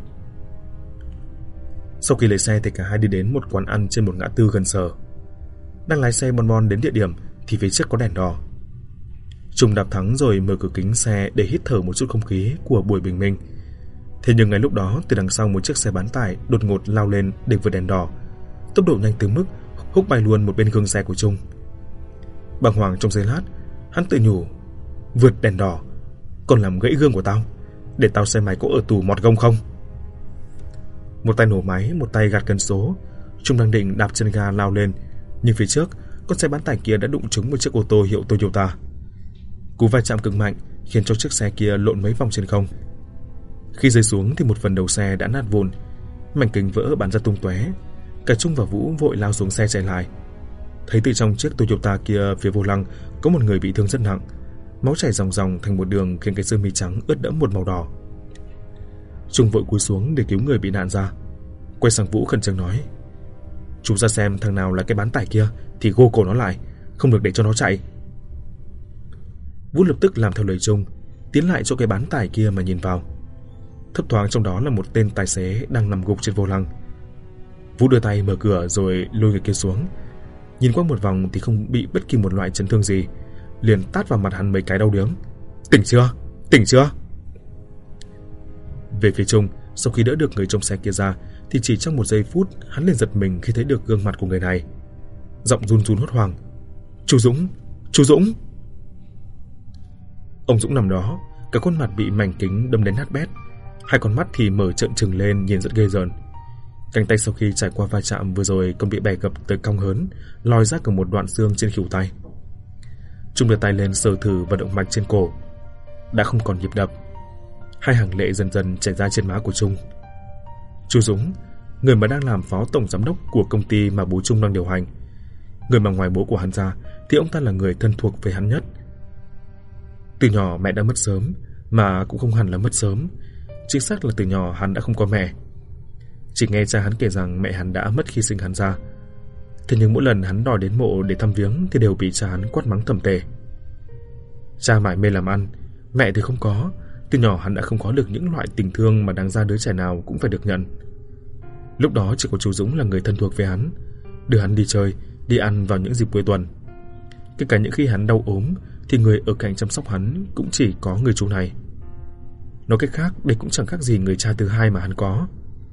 Sau khi lấy xe thì cả hai đi đến một quán ăn trên một ngã tư gần sở. Đang lái xe bon bon đến địa điểm thì phía trước có đèn đỏ. Trung đạp thắng rồi mở cửa kính xe để hít thở một chút không khí của buổi bình minh. Thế nhưng ngay lúc đó, từ đằng sau một chiếc xe bán tải đột ngột lao lên để vượt đèn đỏ, tốc độ nhanh tới mức húc bay luôn một bên gương xe của Trung. Bàng hoàng trong giây lát, hắn tự nhủ: vượt đèn đỏ còn làm gãy gương của tao, để tao xem mày có ở tù mọt gông không. Một tay nổ máy, một tay gạt cân số, Trung đang định đạp chân ga lao lên, nhưng phía trước con xe bán tải kia đã đụng trúng một chiếc ô tô hiệu Toyota. Cú va chạm cực mạnh khiến cho chiếc xe kia lộn mấy vòng trên không. Khi rơi xuống thì một phần đầu xe đã nát vụn, mảnh kính vỡ bắn ra tung tóe. Cả Trung và Vũ vội lao xuống xe chạy lại. Thấy từ trong chiếc Toyota kia phía vô lăng có một người bị thương rất nặng, máu chảy ròng ròng thành một đường khiến cái sơ mi trắng ướt đẫm một màu đỏ. Trung vội cúi xuống để cứu người bị nạn ra, quay sang Vũ khẩn trương nói: chú ra xem thằng nào là cái bán tải kia thì gô cổ nó lại, không được để cho nó chạy. Vũ lập tức làm theo lời Trung, tiến lại chỗ cái bán tải kia mà nhìn vào. Thấp thoáng trong đó là một tên tài xế đang nằm gục trên vô lăng. Vũ đưa tay mở cửa rồi lôi người kia xuống. Nhìn qua một vòng thì không bị bất kỳ một loại chấn thương gì, liền tát vào mặt hắn mấy cái đau điếng. Tỉnh chưa? Tỉnh chưa? Về phía Trung, sau khi đỡ được người trong xe kia ra thì chỉ trong một giây phút hắn liền giật mình khi thấy được gương mặt của người này. Giọng run run hốt hoảng: Chú Dũng! Chú Dũng! Ông Dũng nằm đó, cả khuôn mặt bị mảnh kính đâm đến nát bét, hai con mắt thì mở trợn trừng lên nhìn rất ghê rợn. Cánh tay sau khi trải qua va chạm vừa rồi còn bị bẻ gập tới cong hớn, lòi ra cả một đoạn xương trên khuỷu tay. Trung đưa tay lên sờ thử vào động mạch trên cổ, đã không còn nhịp đập. Hai hàng lệ dần dần chảy ra trên má của Trung. Chú Dũng, người mà đang làm phó tổng giám đốc của công ty mà bố Trung đang điều hành, người mà ngoài bố của hắn ra thì ông ta là người thân thuộc với hắn nhất. Từ nhỏ mẹ đã mất sớm, mà cũng không hẳn là mất sớm, chính xác là từ nhỏ hắn đã không có mẹ. Chỉ nghe cha hắn kể rằng mẹ hắn đã mất khi sinh hắn ra. Thế nhưng mỗi lần hắn đòi đến mộ để thăm viếng thì đều bị cha hắn quát mắng thậm tệ. Cha mải mê làm ăn, mẹ thì không có. Từ nhỏ hắn đã không có được những loại tình thương mà đáng ra đứa trẻ nào cũng phải được nhận. Lúc đó chỉ có chú Dũng là người thân thuộc với hắn, đưa hắn đi chơi, đi ăn vào những dịp cuối tuần. Kể cả những khi hắn đau ốm thì người ở cạnh chăm sóc hắn cũng chỉ có người chú này. Nói cách khác, đây cũng chẳng khác gì người cha thứ hai mà hắn có.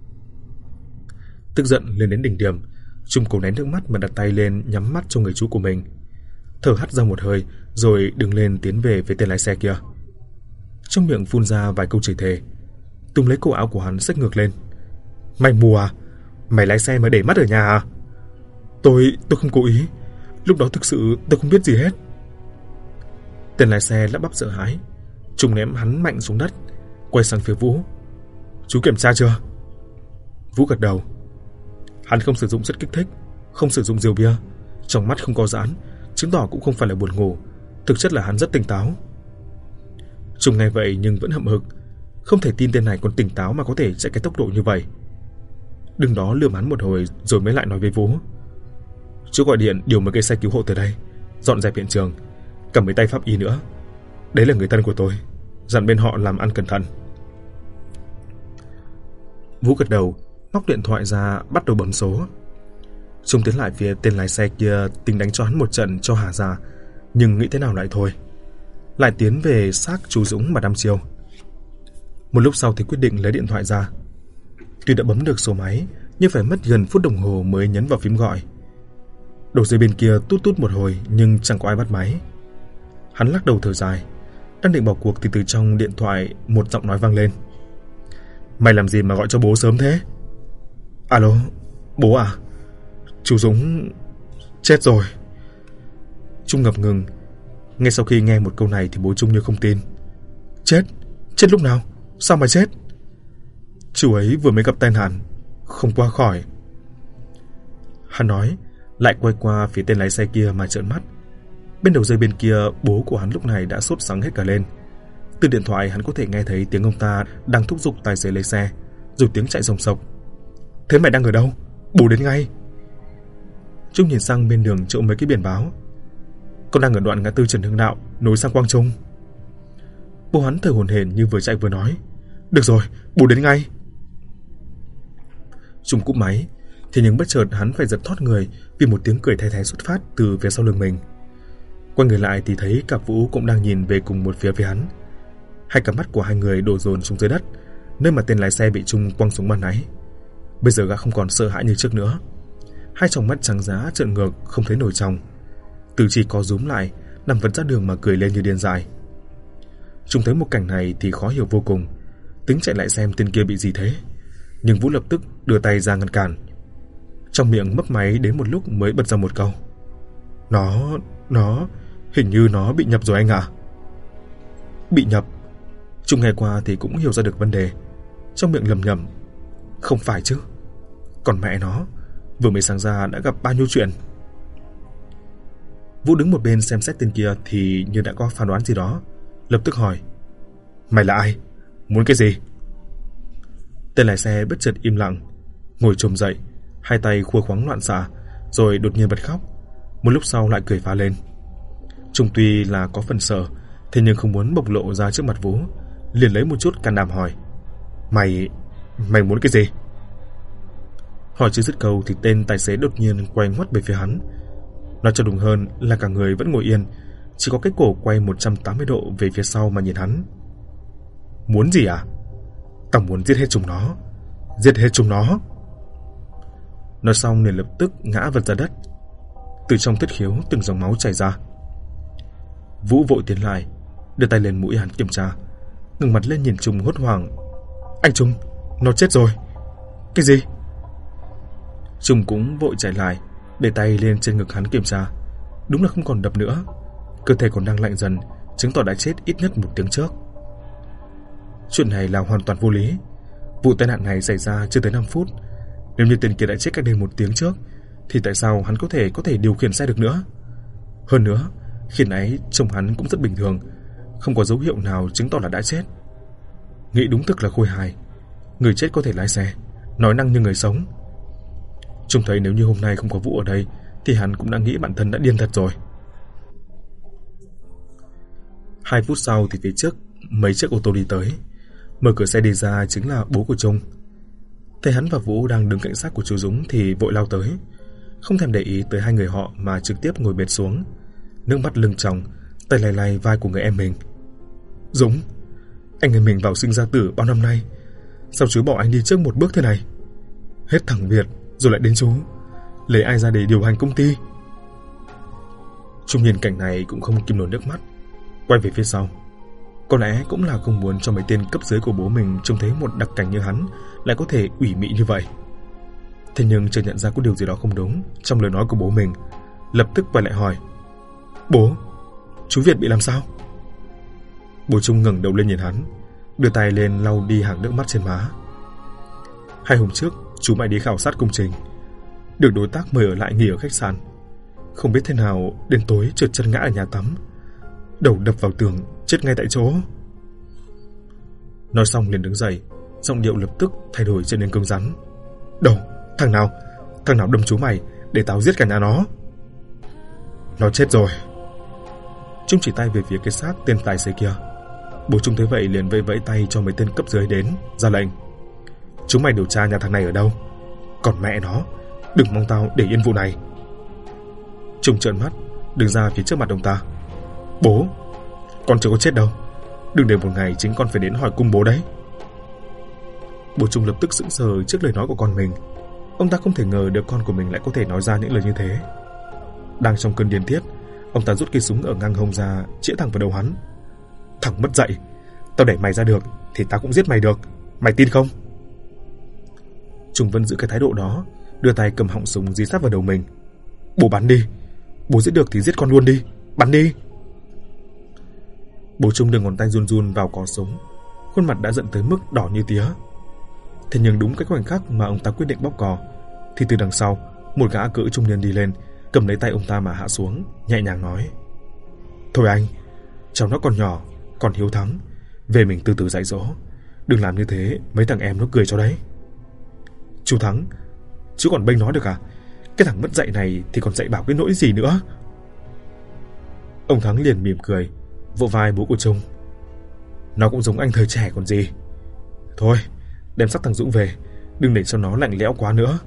Tức giận lên đến đỉnh điểm, Trung cố nén nước mắt mà đặt tay lên nhắm mắt cho người chú của mình, thở hắt ra một hơi rồi đứng lên tiến về phía tên lái xe kia. Trong miệng phun ra vài câu chửi thề, túm lấy cổ áo của hắn xách ngược lên. Mày mù à? Mày lái xe mà để mắt ở nhà à? Tôi không cố ý, lúc đó thực sự tôi không biết gì hết. Tên lái xe lắp bắp sợ hãi. Trung ném hắn mạnh xuống đất, quay sang phía Vũ. Chú kiểm tra chưa? Vũ gật đầu. Hắn không sử dụng chất kích thích, không sử dụng rượu bia, trong mắt không có giãn, chứng tỏ cũng không phải là buồn ngủ. Thực chất là hắn rất tỉnh táo. Trung nghe vậy nhưng vẫn hậm hực, không thể tin tên này còn tỉnh táo mà có thể chạy cái tốc độ như vậy. Đừng đó lườm hắn một hồi rồi mới lại nói với Vũ. Chú gọi điện điều một cái xe cứu hộ tới đây, dọn dẹp hiện trường, cầm mấy tay pháp y nữa. Đấy là người thân của tôi, dặn bên họ làm ăn cẩn thận. Vũ gật đầu, móc điện thoại ra bắt đầu bấm số. Trung tiến lại phía tên lái xe kia tính đánh cho hắn một trận cho hả ra, nhưng nghĩ thế nào lại thôi, lại tiến về xác chú Dũng mà đăm chiêu. Một lúc sau thì quyết định lấy điện thoại ra. Tuy đã bấm được số máy nhưng phải mất gần phút đồng hồ mới nhấn vào phím gọi. Đầu dây bên kia tút tút một hồi nhưng chẳng có ai bắt máy. Hắn lắc đầu thở dài, đang định bỏ cuộc thì từ trong điện thoại một giọng nói vang lên. Mày làm gì mà gọi cho bố sớm thế? Alo, bố à? Chú Dũng chết rồi. Trung ngập ngừng. Ngay sau khi nghe một câu này thì bố Trung như không tin. Chết? Chết lúc nào? Sao mà chết? Chú ấy vừa mới gặp tai nạn, không qua khỏi. Hắn nói, lại quay qua phía tên lái xe kia mà trợn mắt. Bên đầu dây bên kia, bố của hắn lúc này đã sốt sắng hết cả lên. Từ điện thoại hắn có thể nghe thấy tiếng ông ta đang thúc giục tài xế lấy xe, rồi tiếng chạy rồng sộc. Thế mày đang ở đâu? Bố đến ngay. Trung nhìn sang bên đường chỗ mấy cái biển báo. Con đang ở đoạn ngã tư Trần Hưng Đạo nối sang Quang Trung. Bố hắn thở hổn hển như vừa chạy vừa nói. Được rồi, bố đến ngay. Trung cúp máy, thì nhưng bất chợt hắn phải giật thót người vì một tiếng cười the thé xuất phát từ phía sau lưng mình. Quay người lại thì thấy cả Vũ cũng đang nhìn về cùng một phía với hắn. Hai cặp mắt của hai người đổ dồn xuống dưới đất, nơi mà tên lái xe bị Trung quăng xuống ban nãy. Bây giờ gã không còn sợ hãi như trước nữa. Hai tròng mắt trắng giá trợn ngược không thấy nổi trong. Từ chỉ co rúm lại, nằm vật ra đường mà cười lên như điên dại. Trung thấy một cảnh này thì khó hiểu vô cùng, tính chạy lại xem tên kia bị gì thế. Nhưng Vũ lập tức đưa tay ra ngăn cản. Trong miệng mấp máy đến một lúc mới bật ra một câu. Nó hình như nó bị nhập rồi anh ạ. Bị nhập? Trung nghe qua thì cũng hiểu ra được vấn đề. Trong miệng lầm nhầm. Không phải chứ. Còn mẹ nó, vừa mới sáng ra đã gặp bao nhiêu chuyện. Vũ đứng một bên xem xét tên kia thì như đã có phán đoán gì đó, lập tức hỏi. Mày là ai? Muốn cái gì? Tên lái xe bất chợt im lặng, ngồi chồm dậy, hai tay khua khoắng loạn xạ, rồi đột nhiên bật khóc. Một lúc sau lại cười phá lên. Trung tuy là có phần sợ, thế nhưng không muốn bộc lộ ra trước mặt Vũ, liền lấy một chút can đảm hỏi. Mày muốn cái gì? Hỏi chưa dứt câu thì tên tài xế đột nhiên quay ngoắt về phía hắn. Nói cho đúng hơn là cả người vẫn ngồi yên, chỉ có cái cổ quay 180 độ về phía sau mà nhìn hắn. Muốn gì à? Tao muốn giết hết chúng nó. Giết hết chúng nó. Nói xong liền lập tức ngã vật ra đất. Từ trong thất khiếu từng dòng máu chảy ra. Vũ vội tiến lại, đưa tay lên mũi hắn kiểm tra, ngẩng mặt lên nhìn Trung hốt hoảng. Anh Trung, nó chết rồi. Cái gì? Trung cũng vội chạy lại, để tay lên trên ngực hắn kiểm tra. Đúng là không còn đập nữa, cơ thể còn đang lạnh dần, chứng tỏ đã chết ít nhất một tiếng trước. Chuyện này là hoàn toàn vô lý. Vụ tai nạn này xảy ra chưa tới 5 phút. Nếu như tên kia đã chết cách đây 1 tiếng trước, thì tại sao hắn có thể điều khiển xe được nữa? Hơn nữa, khi nãy trông hắn cũng rất bình thường, không có dấu hiệu nào chứng tỏ là đã chết. Nghĩ đúng thực là khôi hài. Người chết có thể lái xe, nói năng như người sống. Trông thấy nếu như hôm nay không có Vũ ở đây thì hắn cũng đã nghĩ bản thân đã điên thật rồi. 2 phút sau thì phía trước mấy chiếc ô tô đi tới. Mở cửa xe đi ra chính là bố của Trung. Thấy hắn và Vũ đang đứng cạnh xác của chú Dũng thì vội lao tới, không thèm để ý tới hai người họ mà trực tiếp ngồi bệt xuống, nước mắt lưng tròng, tay lay lay vai của người em mình. Dũng, anh em mình vào sinh ra tử bao năm nay, sao chú bỏ anh đi trước một bước thế này? Hết thằng Việt rồi lại đến chú, lấy ai ra để điều hành công ty? Trung nhìn cảnh này cũng không kìm nổi nước mắt, quay về phía sau. Có lẽ cũng là không muốn cho mấy tên cấp dưới của bố mình trông thấy một đặc cảnh như hắn lại có thể ủy mị như vậy. Thế nhưng chưa nhận ra có điều gì đó không đúng trong lời nói của bố mình, lập tức quay lại hỏi. Bố, chú Việt bị làm sao? Bố Trung ngẩng đầu lên nhìn hắn, đưa tay lên lau đi hàng nước mắt trên má. 2 hôm trước chú mày đi khảo sát công trình, được đối tác mời ở lại nghỉ ở khách sạn. Không biết thế nào đến tối trượt chân ngã ở nhà tắm, đầu đập vào tường, chết ngay tại chỗ. Nói xong liền đứng dậy, giọng điệu lập tức thay đổi trở nên cứng rắn. Đâu, thằng nào đâm chú mày để tao giết cả nhà nó. Nó chết rồi. Trung chỉ tay về phía cái xác tên tài xế kia. Bố Trung thấy vậy liền vẫy vẫy tay cho mấy tên cấp dưới đến, ra lệnh. Chúng mày điều tra nhà thằng này ở đâu, còn mẹ nó đừng mong tao để yên vụ này. Trung trợn mắt đứng ra phía trước mặt ông ta. Bố, con chưa có chết đâu, đừng để một ngày chính con phải đến hỏi cung bố đấy. Bố Trung lập tức sững sờ trước lời nói của con mình. Ông ta không thể ngờ được con của mình lại có thể nói ra những lời như thế. Đang trong cơn điên tiết, ông ta rút cây súng ở ngang hông ra, chĩa thẳng vào đầu hắn. Thằng mất dạy, tao đẩy mày ra được thì tao cũng giết mày được, mày tin không? Trung vẫn giữ cái thái độ đó, đưa tay cầm họng súng dí sát vào đầu mình. Bố bắn đi, bố giết được thì giết con luôn đi, bắn đi. Bố Trung đưa ngón tay run run vào cò súng, khuôn mặt đã giận tới mức đỏ như tía. Thế nhưng đúng cái khoảnh khắc mà ông ta quyết định bóp cò, thì từ đằng sau một gã cỡ trung niên đi lên, cầm lấy tay ông ta mà hạ xuống, nhẹ nhàng nói: Thôi anh, cháu nó còn nhỏ, còn hiếu thắng, về mình từ từ dạy dỗ, đừng làm như thế mấy thằng em nó cười cho đấy. Chú Thắng, chú còn bênh nó được à? Cái thằng mất dạy này thì còn dạy bảo cái nỗi gì nữa. Ông Thắng liền mỉm cười, vỗ vai bố của Trung. Nó cũng giống anh thời trẻ còn gì. Thôi, đem xác thằng Dũng về, đừng để cho nó lạnh lẽo quá nữa.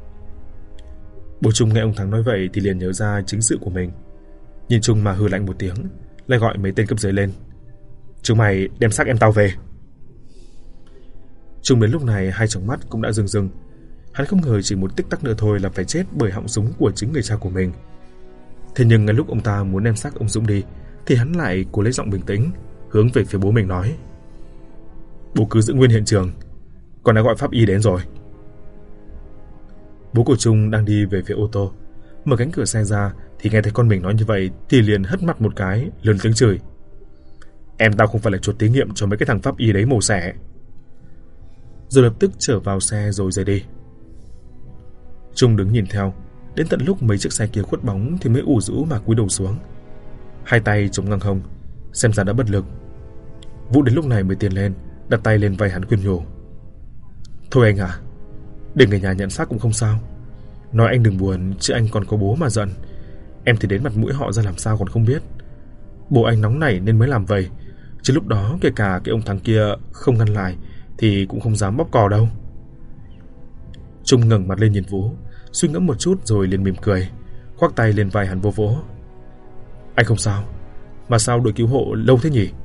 Bố Trung nghe ông Thắng nói vậy thì liền nhớ ra chính sự của mình, nhìn Trung mà hừ lạnh một tiếng, lại gọi mấy tên cấp dưới lên. Chúng mày đem xác em tao về. Trung đến lúc này hai tròng mắt cũng đã rưng rưng. Hắn không ngờ chỉ một tích tắc nữa thôi là phải chết bởi họng súng của chính người cha của mình. Thế nhưng ngay lúc ông ta muốn đem xác ông Dũng đi thì hắn lại cố lấy giọng bình tĩnh, hướng về phía bố mình nói: Bố cứ giữ nguyên hiện trường, con đã gọi pháp y đến rồi. Bố của Trung đang đi về phía ô tô, mở cánh cửa xe ra thì nghe thấy con mình nói như vậy thì liền hất mặt một cái, lớn tiếng chửi: Em tao không phải là chuột thí nghiệm cho mấy cái thằng pháp y đấy mổ xẻ. Rồi lập tức trở vào xe rồi rời đi. Trung đứng nhìn theo, đến tận lúc mấy chiếc xe kia khuất bóng thì mới ủ rũ mà cúi đầu xuống, hai tay chống ngang hông, xem ra đã bất lực. Vũ đến lúc này mới tiến lên, đặt tay lên vai hắn khuyên nhủ: Thôi anh à, để người nhà nhận xác cũng không sao. Nói anh đừng buồn, chứ anh còn có bố mà giận. Em thì đến mặt mũi họ ra làm sao còn không biết. Bố anh nóng nảy nên mới làm vậy, chứ lúc đó kể cả cái ông thằng kia không ngăn lại thì cũng không dám bóp cò đâu. Trung ngẩng mặt lên nhìn Vũ, suy ngẫm một chút rồi liền mỉm cười, khoác tay lên vai hắn vỗ vỗ. Anh không sao, mà sao đội cứu hộ lâu thế nhỉ?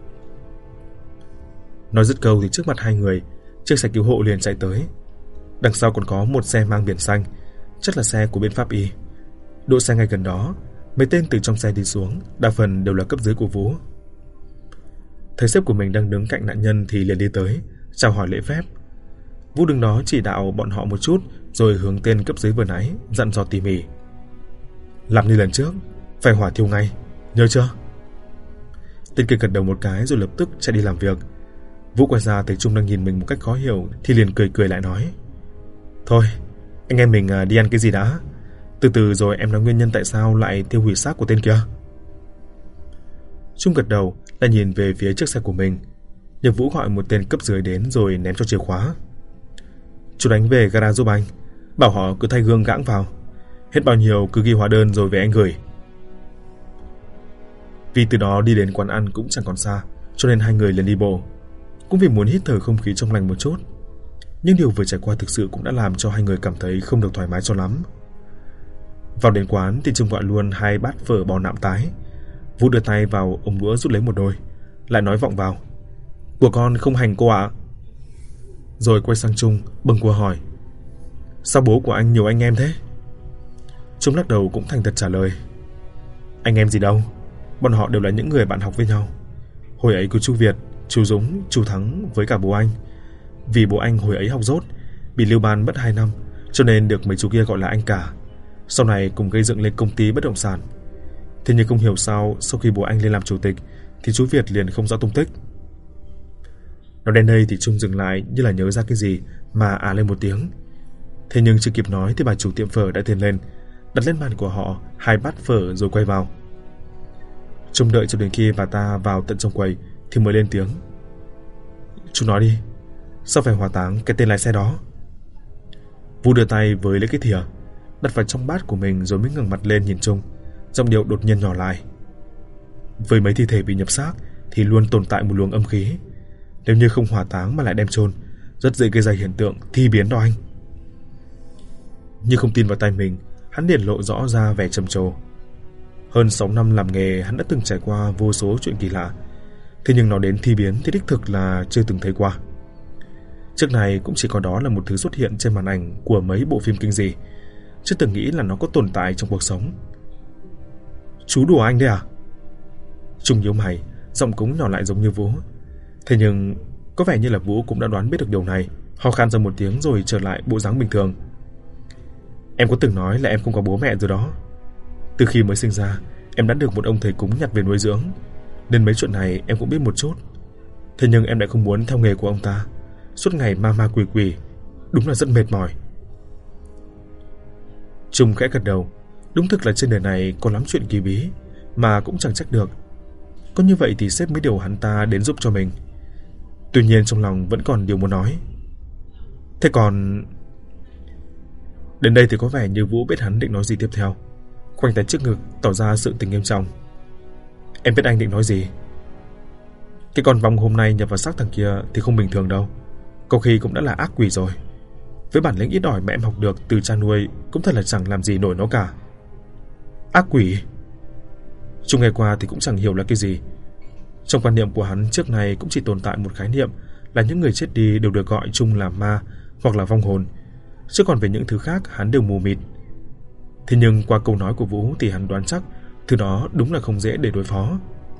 Nói dứt câu thì trước mặt hai người, chiếc xe cứu hộ liền chạy tới. Đằng sau còn có một xe mang biển xanh, chắc là xe của bên pháp y. Đỗ xe ngay gần đó, mấy tên từ trong xe đi xuống, đa phần đều là cấp dưới của Vũ. Thấy sếp của mình đang đứng cạnh nạn nhân thì liền đi tới, chào hỏi lễ phép. Vũ đứng đó chỉ đạo bọn họ một chút, rồi hướng tên cấp dưới vừa nãy dặn dò tỉ mỉ: Làm như lần trước, phải hỏa thiêu ngay, nhớ chưa? Tên kia gật đầu một cái rồi lập tức chạy đi làm việc. Vũ quay ra thấy Trung đang nhìn mình một cách khó hiểu thì liền cười cười lại nói: Thôi, anh em mình đi ăn cái gì đã, từ từ rồi em nói nguyên nhân tại sao lại tiêu hủy xác của tên kia. Trung gật đầu, lại nhìn về phía chiếc xe của mình. Nhưng Vũ gọi một tên cấp dưới đến rồi ném cho chìa khóa. Chú đánh về gara giúp anh, bảo họ cứ thay gương gãng vào, hết bao nhiêu cứ ghi hóa đơn rồi về anh gửi. Vì từ đó đi đến quán ăn cũng chẳng còn xa, cho nên hai người liền đi bộ, cũng vì muốn hít thở không khí trong lành một chút. Nhưng điều vừa trải qua thực sự cũng đã làm cho hai người cảm thấy không được thoải mái cho lắm. Vào đến quán thì Trung gọi luôn 2 bát phở bò nạm tái. Vũ đưa tay vào ống đũa rút lấy một đôi, lại nói vọng vào: Của con không hành cô ạ. Rồi quay sang Trung bâng quơ hỏi: Sao bố của anh nhiều anh em thế? Trung lắc đầu cũng thành thật trả lời: Anh em gì đâu, bọn họ đều là những người bạn học với nhau. Hồi ấy có chú Việt, chú Dũng, chú Thắng với cả bố anh. Vì bố anh hồi ấy học dốt, bị lưu ban mất 2 năm, cho nên được mấy chú kia gọi là anh cả. Sau này cùng gây dựng lên công ty bất động sản. Thế nhưng không hiểu sao sau khi bố anh lên làm chủ tịch thì chú Việt liền không rõ tung tích. Nói đến đây thì Trung dừng lại như là nhớ ra cái gì mà lên một tiếng. Thế nhưng chưa kịp nói thì bà chủ tiệm phở đã tiến lên, đặt lên bàn của họ 2 bát phở rồi quay vào. Trung đợi cho đến khi bà ta vào tận trong quầy thì mới lên tiếng: Chú nói đi, sao phải hỏa táng cái tên lái xe đó? Vũ đưa tay với lấy cái thìa, đặt vào trong bát của mình rồi mới ngẩng mặt lên nhìn Trung, giọng điệu đột nhiên nhỏ lại: Với mấy thi thể bị nhập xác thì luôn tồn tại một luồng âm khí. Nếu như không hỏa táng mà lại đem chôn, rất dễ gây ra hiện tượng thi biến đó anh. Như không tin vào tai mình, hắn liền lộ rõ ra vẻ trầm trồ. Hơn 6 năm làm nghề, hắn đã từng trải qua vô số chuyện kỳ lạ. Thế nhưng nói đến thi biến thì đích thực là chưa từng thấy qua. Trước này cũng chỉ có đó là một thứ xuất hiện trên màn ảnh của mấy bộ phim kinh dị, chưa từng nghĩ là nó có tồn tại trong cuộc sống. Chú đùa anh đấy à? Trung nhíu mày, giọng cũng nhỏ lại giống như Vũ. Thế nhưng có vẻ như là Vũ cũng đã đoán biết được điều này, Ho khan ra một tiếng rồi trở lại bộ dáng bình thường. Em có từng nói là em không có bố mẹ rồi đó. Từ khi mới sinh ra, em đã được một ông thầy cúng nhặt về nuôi dưỡng, nên mấy chuyện này em cũng biết một chút. Thế nhưng em lại không muốn theo nghề của ông ta, suốt ngày ma ma quỷ quỷ, đúng là rất mệt mỏi. Trung khẽ gật đầu. Đúng thực là trên đời này có lắm chuyện kỳ bí, mà cũng chẳng trách được. Có như vậy thì sếp mới điều hắn ta đến giúp cho mình. Tuy nhiên trong lòng vẫn còn điều muốn nói. Thế còn... Đến đây thì có vẻ như Vũ biết hắn định nói gì tiếp theo. Khoanh tay trước ngực tỏ ra sự tình nghiêm trọng. Em biết anh định nói gì. Cái con vong hôm nay nhập vào xác thằng kia thì không bình thường đâu. Có khi cũng đã là ác quỷ rồi. Với bản lĩnh ít ỏi mà em học được từ cha nuôi, cũng thật là chẳng làm gì nổi nó cả. Ác quỷ? Trung nghe qua thì cũng chẳng hiểu là cái gì. Trong quan niệm của hắn trước này cũng chỉ tồn tại một khái niệm là những người chết đi đều được gọi chung là ma hoặc là vong hồn, chứ còn về những thứ khác hắn đều mù mịt. Thế nhưng qua câu nói của Vũ thì hắn đoán chắc thứ đó đúng là không dễ để đối phó.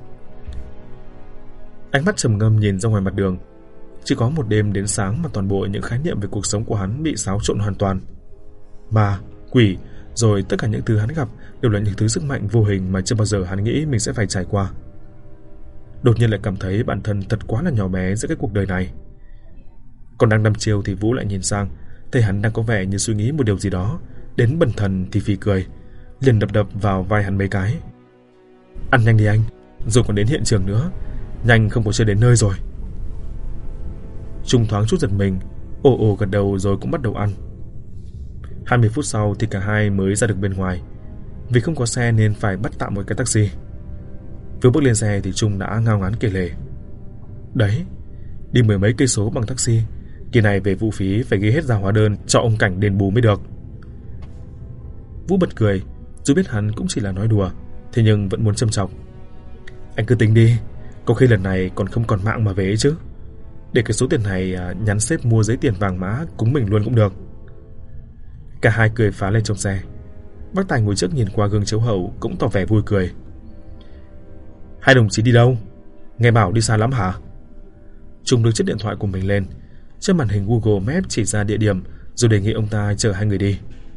Ánh mắt trầm ngâm nhìn ra ngoài mặt đường. Chỉ có một đêm đến sáng mà toàn bộ những khái niệm về cuộc sống của hắn bị xáo trộn hoàn toàn. Ma, quỷ, rồi tất cả những thứ hắn gặp đều là những thứ sức mạnh vô hình mà chưa bao giờ hắn nghĩ mình sẽ phải trải qua. Đột nhiên lại cảm thấy bản thân thật quá là nhỏ bé giữa cái cuộc đời này. Còn đang đăm chiêu thì Vũ lại nhìn sang, thấy hắn đang có vẻ như suy nghĩ một điều gì đó, đến bần thần thì phì cười, liền đập vào vai hắn mấy cái. Ăn nhanh đi anh, rồi còn đến hiện trường nữa, nhanh không có chơi đến nơi rồi. Trung thoáng chút giật mình, ồ gật đầu rồi cũng bắt đầu ăn. 20 phút sau thì cả hai mới ra được bên ngoài. Vì không có xe nên phải bắt tạm một cái taxi. Vừa bước lên xe thì Trung đã ngao ngán kể lể. Đấy, đi 10 mấy cây số bằng taxi, kỳ này về Vũ phí phải ghi hết ra hóa đơn cho ông Cảnh đền bù mới được. Vũ bật cười, dù biết hắn cũng chỉ là nói đùa, thế nhưng vẫn muốn châm chọc. Anh cứ tính đi, có khi lần này còn không còn mạng mà về ấy chứ. Để cái số tiền này nhắn sếp mua giấy tiền vàng mã cúng mình luôn cũng được. Cả hai cười phá lên trong xe. Bác Tài ngồi trước nhìn qua gương chiếu hậu cũng tỏ vẻ vui cười. Hai đồng chí đi đâu? Nghe bảo đi xa lắm hả? Trung đưa chiếc điện thoại của mình lên. Trên màn hình Google Maps chỉ ra địa điểm, rồi đề nghị ông ta chở hai người đi.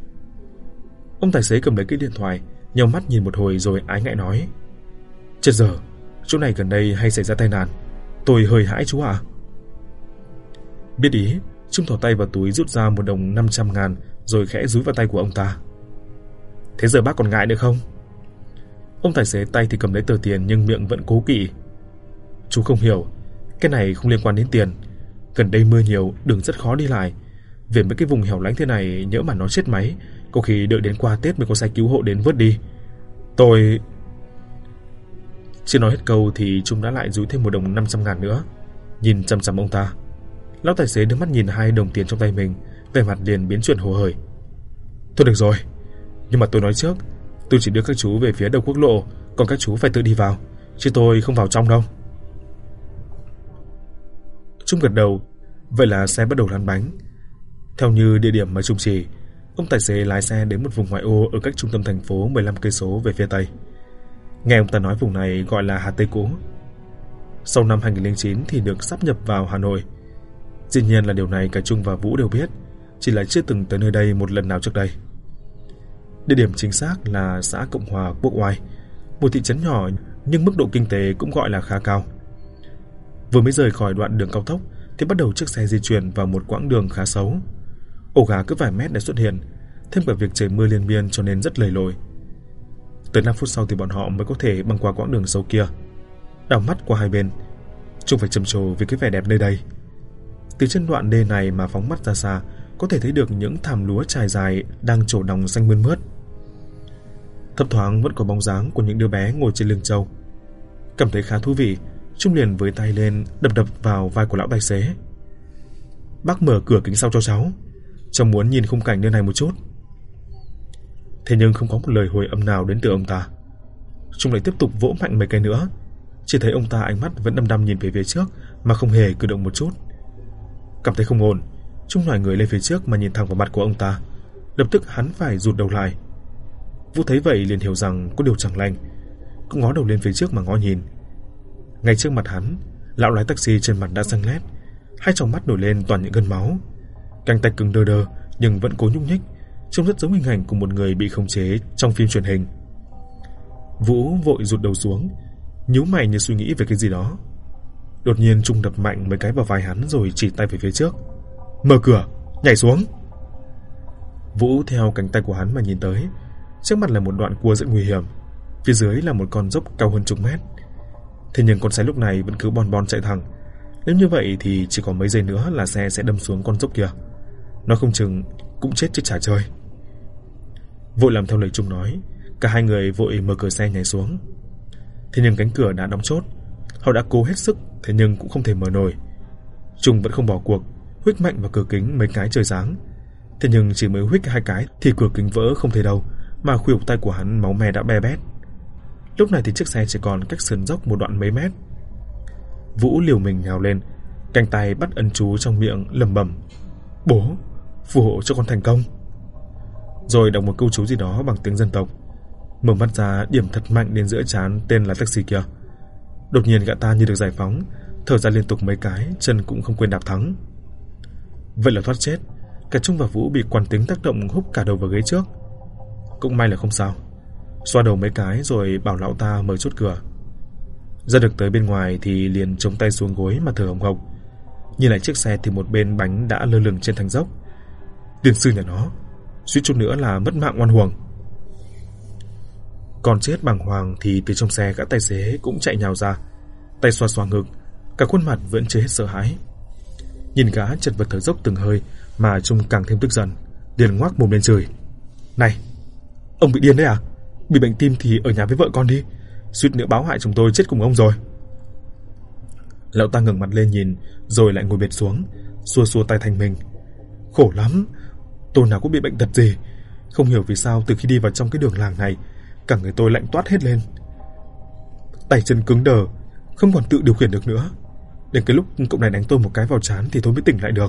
Ông tài xế cầm lấy cái điện thoại, nheo mắt nhìn một hồi rồi ái ngại nói. Chết giờ, chỗ này gần đây hay xảy ra tai nạn, tôi hơi hãi chú ạ. Biết ý, Trung thò tay vào túi rút ra một đồng 500.000 rồi khẽ dúi vào tay của ông ta. Thế giờ bác còn ngại nữa không? Ông tài xế tay thì cầm lấy tờ tiền nhưng miệng vẫn cố kỵ. Chú không hiểu, cái này không liên quan đến tiền. Gần đây mưa nhiều, đường rất khó đi lại. Về mấy cái vùng hẻo lánh thế này, nhỡ mà nó chết máy, có khi đợi đến qua Tết mới có xe cứu hộ đến vớt đi. Tôi... Chưa nói hết câu thì Trung đã lại dúi thêm một đồng 500.000 nữa. Nhìn chằm chằm ông ta, lão tài xế đưa mắt nhìn hai đồng tiền trong tay mình, vẻ mặt liền biến chuyển hồ hởi. Thôi được rồi, nhưng mà tôi nói trước, tôi chỉ đưa các chú về phía đầu quốc lộ, còn các chú phải tự đi vào, chứ tôi không vào trong đâu. Trung gật đầu. Vậy là xe bắt đầu lăn bánh. Theo như địa điểm mà Trung chỉ, ông tài xế lái xe đến một vùng ngoại ô ở cách trung tâm thành phố 15 cây số về phía tây. Nghe ông ta nói vùng này gọi là Hà Tây cũ. Sau năm 2009 thì được sáp nhập vào Hà Nội. Dĩ nhiên là điều này cả Trung và Vũ đều biết, chỉ là chưa từng tới nơi đây một lần nào trước đây. Địa điểm chính xác là xã Cộng Hòa, Quốc Oai, một thị trấn nhỏ nhưng mức độ kinh tế cũng gọi là khá cao. Vừa mới rời khỏi đoạn đường cao tốc thì bắt đầu chiếc xe di chuyển vào một quãng đường khá xấu. Ổ gà cứ vài mét đã xuất hiện, thêm cả việc trời mưa liên miên cho nên rất lầy lội. Tới 5 phút sau thì bọn họ mới có thể băng qua quãng đường xấu kia. Đảo mắt qua hai bên, Trung phải trầm trồ vì cái vẻ đẹp nơi đây. Từ trên đoạn đê này mà phóng mắt ra xa, có thể thấy được những thảm lúa trải dài đang trổ đồng xanh mơn mướt. Thấp thoáng vẫn có bóng dáng của những đứa bé ngồi trên lưng trâu. Cảm thấy khá thú vị, Trung liền với tay lên đập vào vai của lão tài xế. Bác mở cửa kính sau cho cháu muốn nhìn khung cảnh nơi này một chút. Thế nhưng không có một lời hồi âm nào đến từ ông ta. Trung lại tiếp tục vỗ mạnh mấy cái nữa. Chỉ thấy ông ta ánh mắt vẫn đăm đăm nhìn về phía trước mà không hề cử động một chút. Cảm thấy không ổn, Trung nhòi người lên phía trước mà nhìn thẳng vào mặt của ông ta. Lập tức hắn phải rụt đầu lại. Vũ thấy vậy liền hiểu rằng có điều chẳng lành, cũng ngó đầu lên phía trước mà ngó nhìn. Ngay trước mặt hắn, lão lái taxi trên mặt đã xanh lét, hai tròng mắt nổi lên toàn những gân máu, Cánh tay cứng đơ đơ nhưng vẫn cố nhúc nhích, trông rất giống hình ảnh của một người bị khống chế trong phim truyền hình. Vũ vội rụt đầu xuống, nhíu mày như suy nghĩ về cái gì đó. Đột nhiên Trung đập mạnh mấy cái vào vai hắn rồi chỉ tay về phía trước. Mở cửa, nhảy xuống. Vũ theo cánh tay của hắn mà nhìn tới. Trước mặt là một đoạn cua rất nguy hiểm, phía dưới là một con dốc cao hơn chục mét. Thế nhưng con xe lúc này vẫn cứ bon bon chạy thẳng. Nếu như vậy thì chỉ còn mấy giây nữa là xe sẽ đâm xuống con dốc kia. Nó không chừng cũng chết chứ chả chơi. Vội làm theo lời Trung nói, cả hai người vội mở cửa xe nhảy xuống. Thế nhưng cánh cửa đã đóng chốt. Họ đã cố hết sức, thế nhưng cũng không thể mở nổi. Trung vẫn không bỏ cuộc, huých mạnh vào cửa kính mấy cái trời giáng. Thế nhưng chỉ mới huých 2 cái thì cửa kính vỡ không thể đâu, mà khuỷu tay của hắn máu me đã be bét. Lúc này thì chiếc xe chỉ còn cách sườn dốc một đoạn mấy mét. Vũ liều mình nhào lên, cánh tay bắt ấn chú trong miệng lẩm bẩm: Bố, phù hộ cho con thành công. Rồi đọc một câu chú gì đó bằng tiếng dân tộc. Mở mắt ra điểm thật mạnh lên giữa trán tên là taxi kia. Đột nhiên gã ta như được giải phóng, thở ra liên tục mấy cái, chân cũng không quên đạp thắng. Vậy là thoát chết. Cả Trung và Vũ bị quán tính tác động húc cả đầu vào ghế trước. Cũng may là không sao. Xoa đầu mấy cái rồi bảo lão ta mở chốt cửa. Ra được tới bên ngoài thì liền chống tay xuống gối mà thở hồng hộc. Nhìn lại chiếc xe thì một bên bánh đã lơ lửng trên thành dốc. Tiên sư nhà nó, suýt chút nữa là mất mạng oan uổng. Còn chết bàng hoàng thì từ trong xe gã tài xế cũng chạy nhào ra, tay xoa xoa ngực, cả khuôn mặt vẫn chưa hết sợ hãi. Nhìn gã chật vật thở dốc từng hơi mà Trung càng thêm tức giận, liền ngoác mồm lên chửi: Này, ông bị điên đấy à? Bị bệnh tim thì ở nhà với vợ con đi, suýt nữa báo hại chúng tôi chết cùng ông rồi. Lão ta ngẩng mặt lên nhìn, rồi lại ngồi bệt xuống, xua xua tay thành mình. Khổ lắm, tôi nào có bị bệnh tật gì, không hiểu vì sao từ khi đi vào trong cái đường làng này, cả người tôi lạnh toát hết lên, tay chân cứng đờ, không còn tự điều khiển được nữa. Đến cái lúc cậu này đánh tôi một cái vào trán thì tôi mới tỉnh lại được.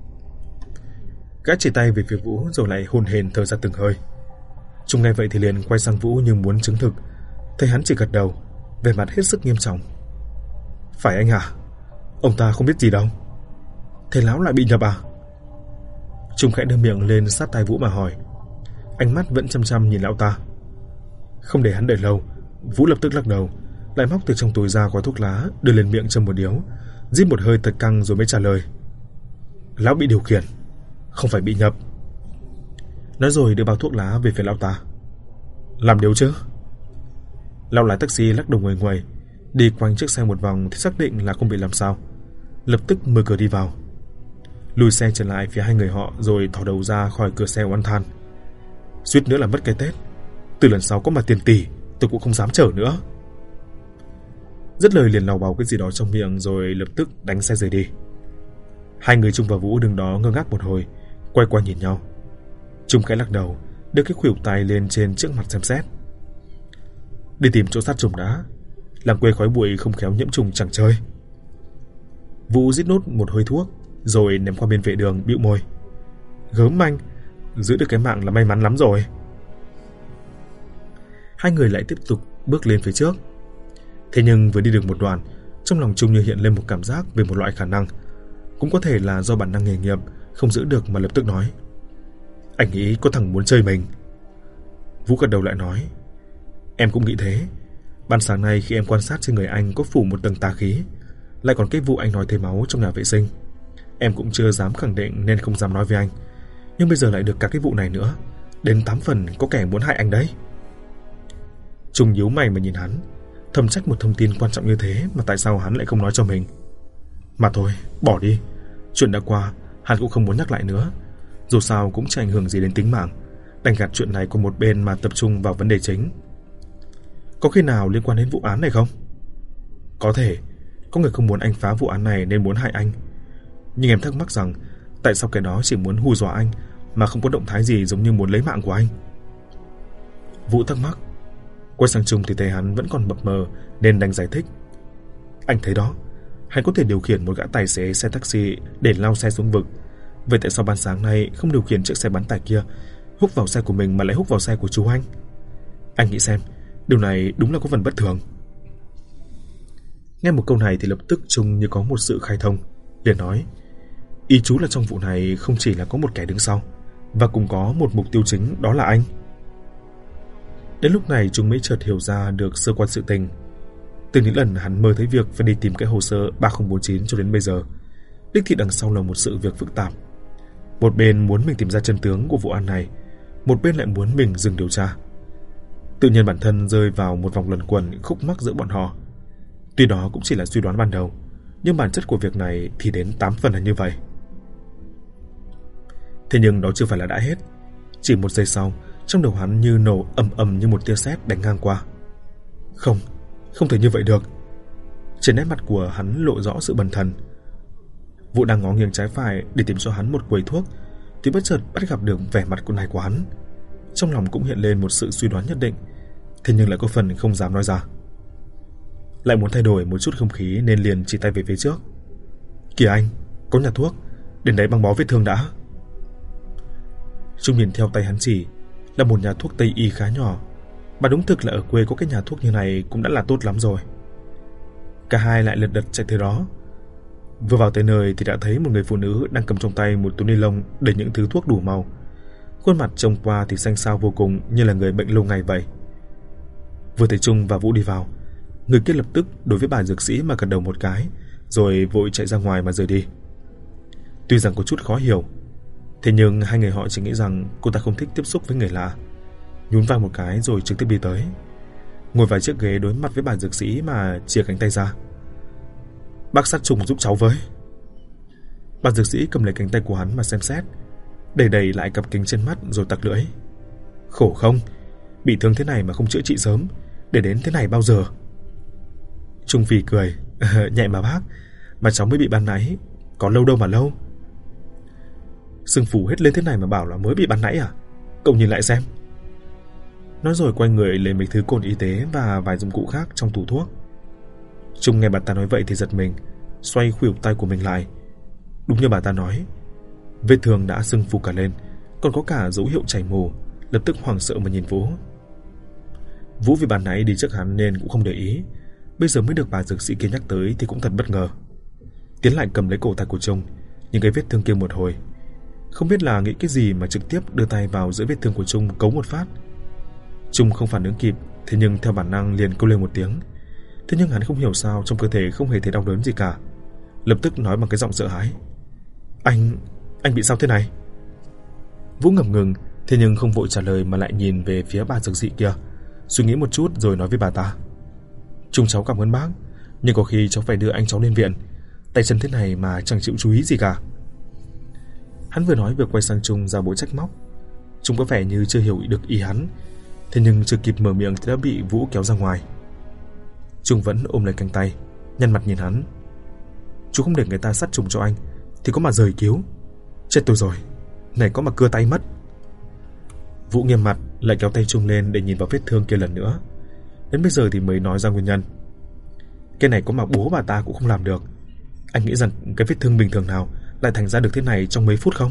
Gã chỉ tay về phía Vũ rồi lại hồn hển thở ra từng hơi. Trung nghe vậy thì liền quay sang Vũ như muốn chứng thực, thấy hắn chỉ gật đầu, vẻ mặt hết sức nghiêm trọng. Phải anh à? Ông ta không biết gì đâu. Thế lão lại bị nhập à? Trung khẽ đưa miệng lên sát tai Vũ mà hỏi, ánh mắt vẫn chăm chăm nhìn lão ta. Không để hắn đợi lâu, Vũ lập tức lắc đầu, lại móc từ trong túi ra gói thuốc lá, đưa lên miệng châm một điếu, rít một hơi thật căng rồi mới trả lời. Lão bị điều khiển, không phải bị nhập. Nói rồi đưa bao thuốc lá về phía lão ta. Làm điếu chứ? Lão lái taxi lắc đầu nguầy nguầy, đi quanh chiếc xe một vòng thì xác định là không bị làm sao, lập tức mở cửa đi vào, lùi xe trở lại phía hai người họ rồi thò đầu ra khỏi cửa xe oán than. Suýt nữa là mất cái Tết, từ lần sau có mà tiền tỷ tôi cũng không dám chở nữa. Dứt lời liền lào bào cái gì đó trong miệng rồi lập tức đánh xe rời đi. Hai người Trung và Vũ đứng đó ngơ ngác một hồi, quay qua nhìn nhau. Trung khẽ lắc đầu, đưa cái khuỷu tay lên trên trước mặt xem xét. Đi tìm chỗ sát trùng đã, làng quê khói bụi không khéo nhiễm trùng chẳng chơi. Vũ rít nốt một hơi thuốc rồi ném qua bên vệ đường, bĩu môi. Gớm anh, giữ được cái mạng là may mắn lắm rồi. Hai người lại tiếp tục bước lên phía trước. Thế nhưng vừa đi được một đoạn, trong lòng Trung như hiện lên một cảm giác về một loại khả năng, cũng có thể là do bản năng nghề nghiệp không giữ được mà lập tức nói. Anh nghĩ có thằng muốn chơi mình. Vũ gật đầu lại nói, em cũng nghĩ thế. Ban sáng nay khi em quan sát trên người anh có phủ một tầng tà khí, lại còn cái vụ anh nói thấy máu trong nhà vệ sinh, em cũng chưa dám khẳng định nên không dám nói với anh. Nhưng bây giờ lại được cả cái vụ này nữa, đến 8 phần có kẻ muốn hại anh đấy. Trung nhíu mày mà nhìn hắn, thầm trách một thông tin quan trọng như thế mà tại sao hắn lại không nói cho mình. Mà thôi, bỏ đi, chuyện đã qua, hắn cũng không muốn nhắc lại nữa. Dù sao cũng chẳng ảnh hưởng gì đến tính mạng, đành gạt chuyện này qua một bên mà tập trung vào vấn đề chính. Có khi nào liên quan đến vụ án này không? Có thể, có người không muốn anh phá vụ án này nên muốn hại anh. Nhưng em thắc mắc rằng tại sao cái đó chỉ muốn hù dọa anh mà không có động thái gì giống như muốn lấy mạng của anh. Vũ thắc mắc, quay sang Trung thì thấy hắn vẫn còn mập mờ nên đành giải thích. Anh thấy đó, hắn có thể điều khiển một gã tài xế xe taxi để lao xe xuống vực. Vậy tại sao ban sáng nay không điều khiển chiếc xe bán tải kia húc vào xe của mình mà lại húc vào xe của chú anh? Anh nghĩ xem, điều này đúng là có phần bất thường. Nghe một câu này thì lập tức Trung như có một sự khai thông, liền nói, Ý chú là trong vụ này không chỉ là có một kẻ đứng sau, và cùng có một mục tiêu chính, đó là anh. Đến lúc này Trung mới chợt hiểu ra được sơ qua sự tình. Từ những lần hắn mơ thấy việc phải đi tìm cái hồ sơ 3049 cho đến bây giờ, đích thị đằng sau là một sự việc phức tạp. Một bên muốn mình tìm ra chân tướng của vụ án này, một bên lại muốn mình dừng điều tra. Tự nhiên bản thân rơi vào một vòng luẩn quẩn khúc mắc giữa bọn họ. Tuy đó cũng chỉ là suy đoán ban đầu, nhưng bản chất của việc này thì đến 8 phần là như vậy. Thế nhưng đó chưa phải là đã hết. Chỉ một giây sau, trong đầu hắn như nổ ầm ầm như một tia sét đánh ngang qua. Không thể như vậy được. Trên nét mặt của hắn lộ rõ sự bần thần. Vũ đang ngó nghiêng trái phải để tìm cho hắn một quầy thuốc, thì bất chợt bắt gặp được vẻ mặt này của hắn. Trong lòng cũng hiện lên một sự suy đoán nhất định, thế nhưng lại có phần không dám nói ra. Lại muốn thay đổi một chút không khí nên liền chỉ tay về phía trước. Kìa anh, có nhà thuốc, đến đấy băng bó vết thương đã. Trung nhìn theo tay hắn chỉ là một nhà thuốc Tây y khá nhỏ, mà đúng thực là ở quê có cái nhà thuốc như này cũng đã là tốt lắm rồi. Cả hai lại lật đật chạy tới đó. Vừa vào tới nơi thì đã thấy một người phụ nữ đang cầm trong tay một túi ni lông đầy những thứ thuốc đủ màu. Khuôn mặt trông qua thì xanh xao vô cùng, như là người bệnh lâu ngày vậy. Vừa thấy Trung và Vũ đi vào, người kia lập tức đối với bà dược sĩ mà gật đầu một cái, rồi vội chạy ra ngoài mà rời đi. Tuy rằng có chút khó hiểu, thế nhưng hai người họ chỉ nghĩ rằng cô ta không thích tiếp xúc với người lạ. Nhún vai một cái rồi trực tiếp đi tới, ngồi vào chiếc ghế đối mặt với bà dược sĩ mà chìa cánh tay ra. Bác sát trùng giúp cháu với. Bà dược sĩ cầm lấy cánh tay của hắn mà xem xét, đẩy lại cặp kính trên mắt rồi tặc lưỡi. Khổ không, bị thương thế này mà không chữa trị sớm, để đến thế này bao giờ. Trung phì cười. Nhẹ mà bác, mà cháu mới bị ban nãy, có lâu đâu mà lâu. Sưng phù hết lên thế này mà bảo là mới bị ban nãy à? Cậu nhìn lại xem. Nói rồi quay người lấy mấy thứ cồn y tế và vài dụng cụ khác trong tủ thuốc. Trung nghe bà ta nói vậy thì giật mình, xoay khuỷu tay của mình lại. Đúng như bà ta nói, vết thương đã sưng phù cả lên, còn có cả dấu hiệu chảy mù. Lập tức hoảng sợ mà nhìn Vũ. Vũ vì ban nãy đi trước hắn nên cũng không để ý, bây giờ mới được bà dược sĩ kia nhắc tới thì cũng thật bất ngờ. Tiến lại cầm lấy cổ tay của Trung, những cái vết thương kia một hồi. Không biết là nghĩ cái gì mà trực tiếp đưa tay vào giữa vết thương của Trung cấu một phát. Trung không phản ứng kịp, thế nhưng theo bản năng liền kêu lên một tiếng. Thế nhưng hắn không hiểu sao trong cơ thể không hề thấy đau đớn gì cả, lập tức nói bằng cái giọng sợ hãi. Anh bị sao thế này? Vũ ngập ngừng, thế nhưng không vội trả lời mà lại nhìn về phía bà dược sĩ kia, suy nghĩ một chút rồi nói với bà ta. Trung cháu cảm ơn bác, nhưng có khi cháu phải đưa anh cháu lên viện, tay chân thế này mà chẳng chịu chú ý gì cả. Hắn vừa nói vừa quay sang Trung ra bộ trách móc. Trung có vẻ như chưa hiểu được ý hắn, thế nhưng chưa kịp mở miệng thì đã bị Vũ kéo ra ngoài. Trung vẫn ôm lấy cánh tay, nhăn mặt nhìn hắn. Chú không để người ta sát trùng cho anh thì có mà rời cứu. Chết tôi rồi, này có mà cưa tay mất. Vũ nghiêm mặt lại kéo tay Trung lên để nhìn vào vết thương kia lần nữa. Đến bây giờ thì mới nói ra nguyên nhân. Cái này có mà bố bà ta cũng không làm được. Anh nghĩ rằng cái vết thương bình thường nào lại thành ra được thế này trong mấy phút không?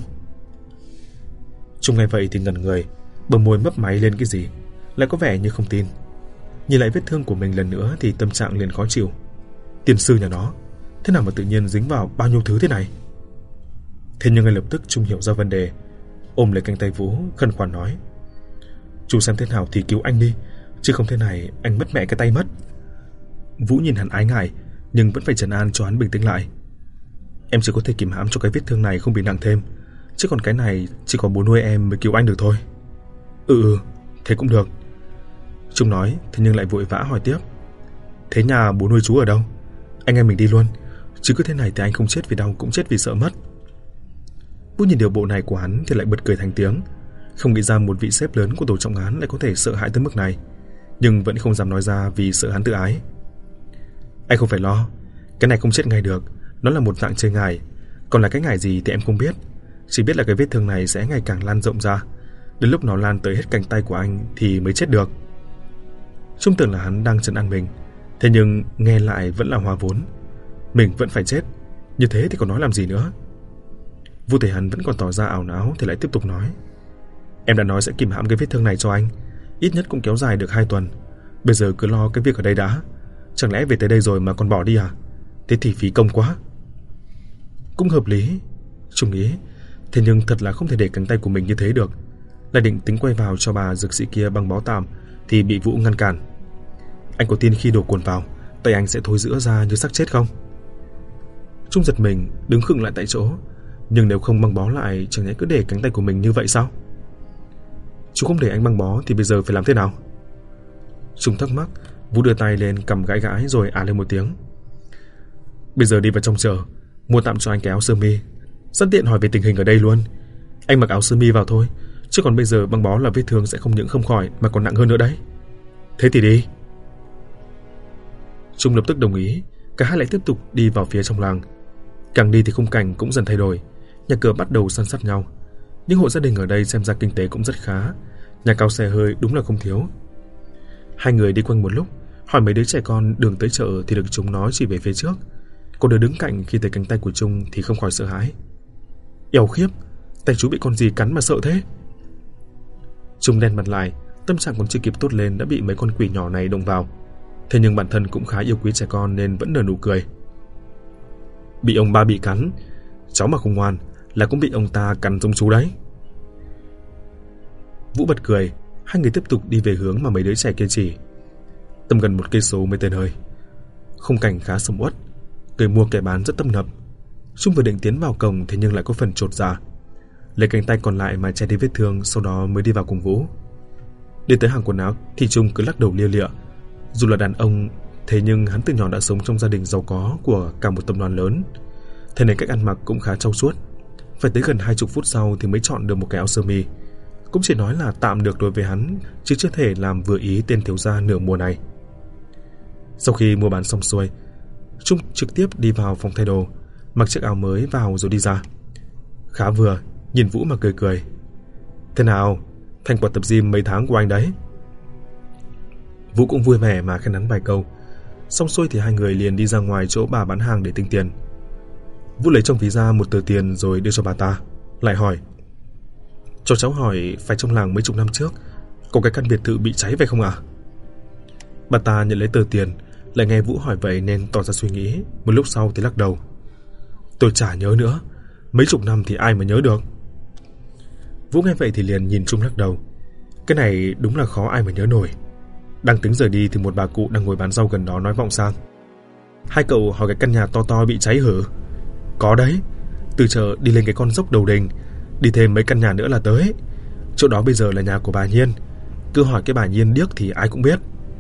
Trung nghe vậy thì ngẩn người, bờ môi mấp máy lên cái gì, lại có vẻ như không tin. Nhìn lại vết thương của mình lần nữa thì tâm trạng liền khó chịu. Tiên sư nhà nó, thế nào mà tự nhiên dính vào bao nhiêu thứ thế này? Thế nhưng ngay lập tức Trung hiểu ra vấn đề, ôm lấy cánh tay Vũ khẩn khoản nói. Chú xem thế nào thì cứu anh đi, chứ không thế này anh mất mẹ cái tay mất. Vũ nhìn hắn ái ngại, nhưng vẫn phải trấn an cho hắn bình tĩnh lại. Em chỉ có thể kìm hãm cho cái vết thương này không bị nặng thêm, chứ còn cái này chỉ có bố nuôi em mới cứu anh được thôi. Thế cũng được. Trung nói, thế nhưng lại vội vã hỏi tiếp. Thế nhà bố nuôi chú ở đâu? Anh em mình đi luôn, chứ cứ thế này thì anh không chết vì đau cũng chết vì sợ mất. Vũ nhìn điều bộ này của hắn thì lại bật cười thành tiếng, không nghĩ ra một vị sếp lớn của tổ trọng án lại có thể sợ hãi tới mức này, nhưng vẫn không dám nói ra vì sợ hắn tự ái. Anh không phải lo, cái này không chết ngay được, nó là một dạng chơi ngải, còn là cái ngải gì thì em không biết, chỉ biết là cái vết thương này sẽ ngày càng lan rộng ra, đến lúc nó lan tới hết cánh tay của anh thì mới chết được. Trung tưởng là hắn đang trấn an mình, thế nhưng nghe lại vẫn là hòa vốn. Mình vẫn phải chết, như thế thì còn nói làm gì nữa. Vu thấy hắn vẫn còn tỏ ra ảo não thì lại tiếp tục nói. Em đã nói sẽ kìm hãm cái vết thương này cho anh, ít nhất cũng kéo dài được 2 tuần. Bây giờ cứ lo cái việc ở đây đã. Chẳng lẽ về tới đây rồi mà còn bỏ đi à? Thế thì phí công quá. Cũng hợp lý. Trung nghĩ, thế nhưng thật là không thể để cánh tay của mình như thế được. Lại định tính quay vào cho bà dược sĩ kia băng bó tạm thì bị Vũ ngăn cản. Anh có tin khi đổ cồn vào, tay anh sẽ thối rữa ra như xác chết không? Trung giật mình, đứng khựng lại tại chỗ. Nhưng nếu không băng bó lại, chẳng lẽ cứ để cánh tay của mình như vậy sao? Chú không để anh băng bó thì bây giờ phải làm thế nào? Trung thắc mắc. Vũ đưa tay lên cầm gãi gãi rồi lên một tiếng. Bây giờ đi vào trong chợ, mua tạm cho anh cái áo sơ mi. Sẵn tiện hỏi về tình hình ở đây luôn. Anh mặc áo sơ mi vào thôi, chứ còn bây giờ băng bó là vết thương sẽ không những không khỏi mà còn nặng hơn nữa đấy. Thế thì đi. Trung lập tức đồng ý. Cả hai lại tiếp tục đi vào phía trong làng. Càng đi thì khung cảnh cũng dần thay đổi. Nhà cửa bắt đầu san sát nhau. Những hộ gia đình ở đây xem ra kinh tế cũng rất khá. Nhà cao xe hơi đúng là không thiếu. Hai người đi quanh một lúc, hỏi mấy đứa trẻ con đường tới chợ thì được chúng nói chỉ về phía trước. Cô đứa đứng cạnh khi thấy cánh tay của Trung thì không khỏi sợ hãi. Eo khiếp, tay chú bị con gì cắn mà sợ thế? Trung đen mặt lại, tâm trạng còn chưa kịp tốt lên đã bị mấy con quỷ nhỏ này động vào. Thế nhưng bản thân cũng khá yêu quý trẻ con nên vẫn nở nụ cười. Bị ông ba bị cắn, cháu mà không ngoan là cũng bị ông ta cắn giống chú đấy. Vũ bật cười. Hai người tiếp tục đi về hướng mà mấy đứa trẻ kia chỉ. Tầm gần 1 cây số mới tới nơi. Khung cảnh khá sầm uất, người mua kẻ bán rất tấp nập. Trung vừa định tiến vào cổng thế nhưng lại có phần chột dạ. Lấy cánh tay còn lại mà che đi vết thương, sau đó mới đi vào cùng Vũ. Đi tới hàng quần áo thì Trung cứ lắc đầu lia lịa. Dù là đàn ông, thế nhưng hắn từ nhỏ đã sống trong gia đình giàu có của cả một tập đoàn lớn, thế nên cách ăn mặc cũng khá trau chuốt. Phải tới gần 20 phút sau thì mới chọn được một cái áo sơ mi. Cũng chỉ nói là tạm được đối với hắn, chứ chưa thể làm vừa ý tên thiếu gia nửa mùa này. Sau khi mua bán xong xuôi, Trung trực tiếp đi vào phòng thay đồ, mặc chiếc áo mới vào rồi đi ra. Khá vừa, nhìn Vũ mà cười cười. Thế nào, thành quả tập gym mấy tháng của anh đấy? Vũ cũng vui vẻ mà khen hắn vài câu. Xong xuôi thì hai người liền đi ra ngoài chỗ bà bán hàng để tính tiền. Vũ lấy trong ví ra một tờ tiền rồi đưa cho bà ta, lại hỏi: Cho cháu hỏi, phải trong làng mấy chục năm trước có cái căn biệt thự bị cháy phải không ạ? Bà ta nhận lấy tờ tiền, lại nghe Vũ hỏi vậy nên tỏ ra suy nghĩ. Một lúc sau thì lắc đầu: Tôi chả nhớ nữa, mấy chục năm thì ai mà nhớ được. Vũ nghe vậy thì liền nhìn Trung lắc đầu. Cái này đúng là khó ai mà nhớ nổi. Đang tính rời đi thì một bà cụ đang ngồi bán rau gần đó nói vọng sang: Hai cậu hỏi cái căn nhà to to bị cháy hử? Có đấy, từ chợ đi lên cái con dốc đầu đình, đi thêm mấy căn nhà nữa là tới. Chỗ đó bây giờ là nhà của bà Nhiên. Cứ hỏi cái bà Nhiên điếc thì ai cũng biết.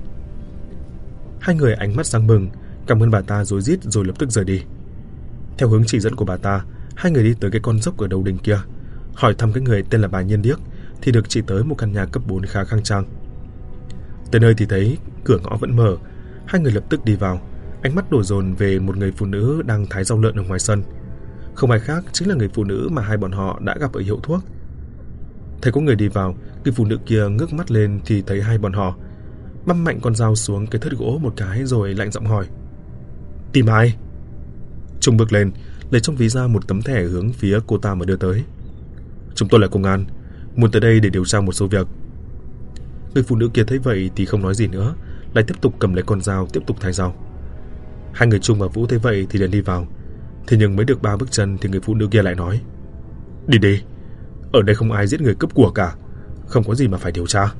Hai người ánh mắt sáng bừng, cảm ơn bà ta rối rít rồi lập tức rời đi. Theo hướng chỉ dẫn của bà ta, hai người đi tới cái con dốc ở đầu đình kia, hỏi thăm cái người tên là bà Nhiên điếc thì được chỉ tới một căn nhà cấp 4 khá khang trang. Tới nơi thì thấy cửa ngõ vẫn mở. Hai người lập tức đi vào, ánh mắt đổ dồn về một người phụ nữ đang thái rau lợn ở ngoài sân. Không ai khác chính là người phụ nữ mà hai bọn họ đã gặp ở hiệu thuốc. Thấy có người đi vào, người phụ nữ kia ngước mắt lên thì thấy hai bọn họ, băm mạnh con dao xuống cái thớt gỗ một cái rồi lạnh giọng hỏi: Tìm ai? Trung bước lên, lấy trong ví ra một tấm thẻ hướng phía cô ta mà đưa tới. Chúng tôi là công an, muốn tới đây để điều tra một số việc. Người phụ nữ kia thấy vậy thì không nói gì nữa, lại tiếp tục cầm lấy con dao tiếp tục thái rau. Hai người Trung và Vũ thấy vậy thì liền đi vào. Thế nhưng mới được 3 bước chân thì người phụ nữ kia lại nói: Đi đi, ở đây không ai giết người cướp của cả, không có gì mà phải điều tra.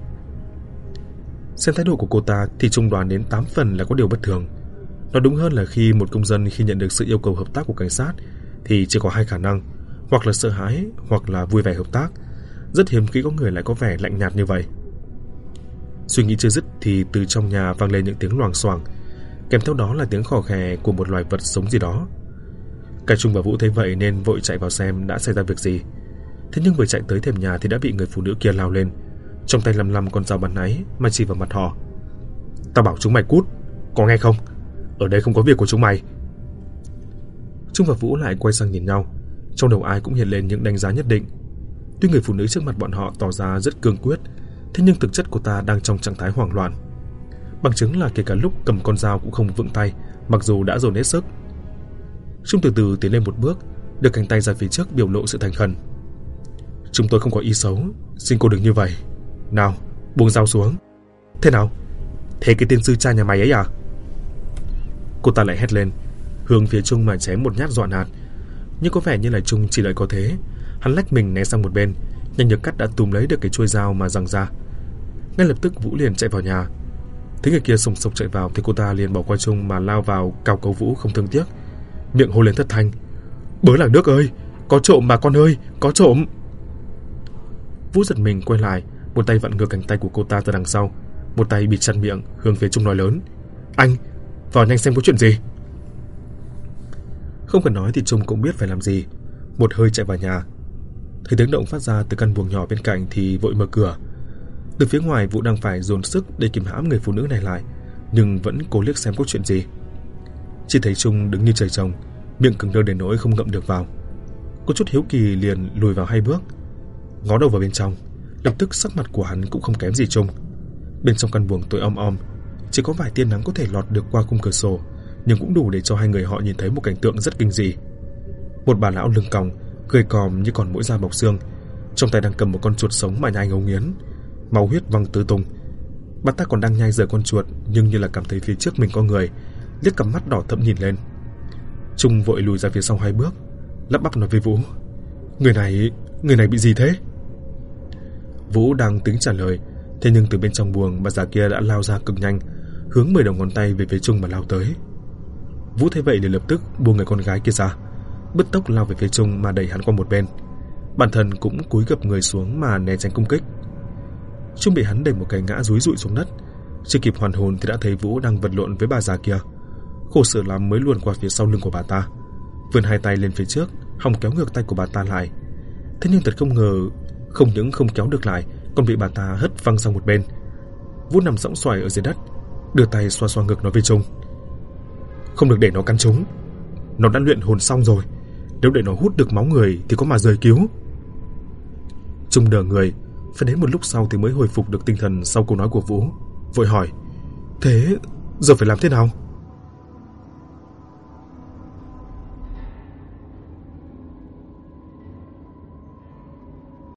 Xem thái độ của cô ta thì Trung đoán đến 8 phần là có điều bất thường. Nói đúng hơn là khi một công dân khi nhận được sự yêu cầu hợp tác của cảnh sát thì chỉ có hai khả năng, hoặc là sợ hãi hoặc là vui vẻ hợp tác. Rất hiếm khi có người lại có vẻ lạnh nhạt như vậy. Suy nghĩ chưa dứt thì từ trong nhà vang lên những tiếng loảng xoảng, kèm theo đó là tiếng khò khè của một loài vật sống gì đó. Cả Trung và Vũ thấy vậy nên vội chạy vào xem đã xảy ra việc gì. Thế nhưng vừa chạy tới thềm nhà thì đã bị người phụ nữ kia lao lên, trong tay lăm con dao bắn náy mà chỉ vào mặt họ. Tao bảo chúng mày cút, có nghe không? Ở đây không có việc của chúng mày. Trung và Vũ lại quay sang nhìn nhau, trong đầu ai cũng hiện lên những đánh giá nhất định. Tuy người phụ nữ trước mặt bọn họ tỏ ra rất cương quyết, thế nhưng thực chất cô ta đang trong trạng thái hoảng loạn. Bằng chứng là kể cả lúc cầm con dao cũng không vững tay, mặc dù đã dồn hết sức. Trung từ từ tiến lên một bước, đưa cánh tay ra phía trước biểu lộ sự thành khẩn. Chúng tôi không có ý xấu, xin cô đừng như vậy. Nào, buông dao xuống. Thế nào? Thế cái tên sư cha nhà mày ấy à? Cô ta lại hét lên, hướng phía Trung mà chém một nhát dọa nạt. Nhưng có vẻ như là Trung chỉ đợi có thế. Hắn lách mình né sang một bên, nhanh như cắt đã túm lấy được cái chuôi dao mà giằng ra. Ngay lập tức Vũ liền chạy vào nhà. Thấy người kia sùng sục chạy vào thì cô ta liền bỏ qua Trung mà lao vào cào cấu Vũ không thương tiếc, miệng hô lên thất thanh: "Bớ làng nước ơi, có trộm mà con ơi, có trộm!" Vũ giật mình quay lại, một tay vặn ngược cánh tay của cô ta từ đằng sau, một tay bịt chặt miệng, hướng phía Trung nói lớn: "Anh, vào nhanh xem có chuyện gì." Không cần nói thì Trung cũng biết phải làm gì, một hơi chạy vào nhà. Thấy tiếng động phát ra từ căn buồng nhỏ bên cạnh thì vội mở cửa. Từ phía ngoài, Vũ đang phải dồn sức để kìm hãm người phụ nữ này lại, nhưng vẫn cố liếc xem có chuyện gì. Chỉ thấy Trung đứng như trời trồng, miệng cứng đơ đến nỗi không ngậm được vào. Có chút hiếu kỳ liền lùi vào 2 bước, ngó đầu vào bên trong. Lập tức sắc mặt của hắn cũng không kém gì Trung. Bên trong căn buồng tối om om, chỉ có vài tia nắng có thể lọt được qua khung cửa sổ, nhưng cũng đủ để cho hai người họ nhìn thấy một cảnh tượng rất kinh dị. Một bà lão lưng còng, gầy còm như còn mỗi da bọc xương, trong tay đang cầm một con chuột sống mà nhai ngấu nghiến, máu huyết văng tứ tung. Bà ta còn đang nhai rời con chuột, nhưng như là cảm thấy phía trước mình có người, liếc cặp mắt đỏ thẫm nhìn lên. Trung vội lùi ra phía sau 2 bước, lắp bắp nói với Vũ: người này bị gì thế?" Vũ đang tính trả lời, thế nhưng từ bên trong buồng, bà già kia đã lao ra cực nhanh, hướng 10 đầu ngón tay về phía Trung mà lao tới. Vũ thấy vậy liền lập tức buông người con gái kia ra, bứt tốc lao về phía Trung mà đẩy hắn qua một bên. Bản thân cũng cúi gập người xuống mà né tránh công kích. Trung bị hắn đẩy một cái ngã rúi rụi xuống đất, chưa kịp hoàn hồn thì đã thấy Vũ đang vật lộn với bà già kia. Khổ sở lắm mới luồn qua phía sau lưng của bà ta, vươn 2 tay lên phía trước, hòng kéo ngược tay của bà ta lại. Thế nhưng thật không ngờ, không những không kéo được lại, còn bị bà ta hất văng sang một bên. Vũ nằm sõng xoài ở dưới đất, đưa tay xoa xoa ngực nói với Trung: "Không được để nó cắn trúng. Nó đã luyện hồn xong rồi, nếu để nó hút được máu người thì có mà rời cứu." Trung đờ người, phải đến một lúc sau thì mới hồi phục được tinh thần sau câu nói của Vũ, vội hỏi: "Thế giờ phải làm thế nào?"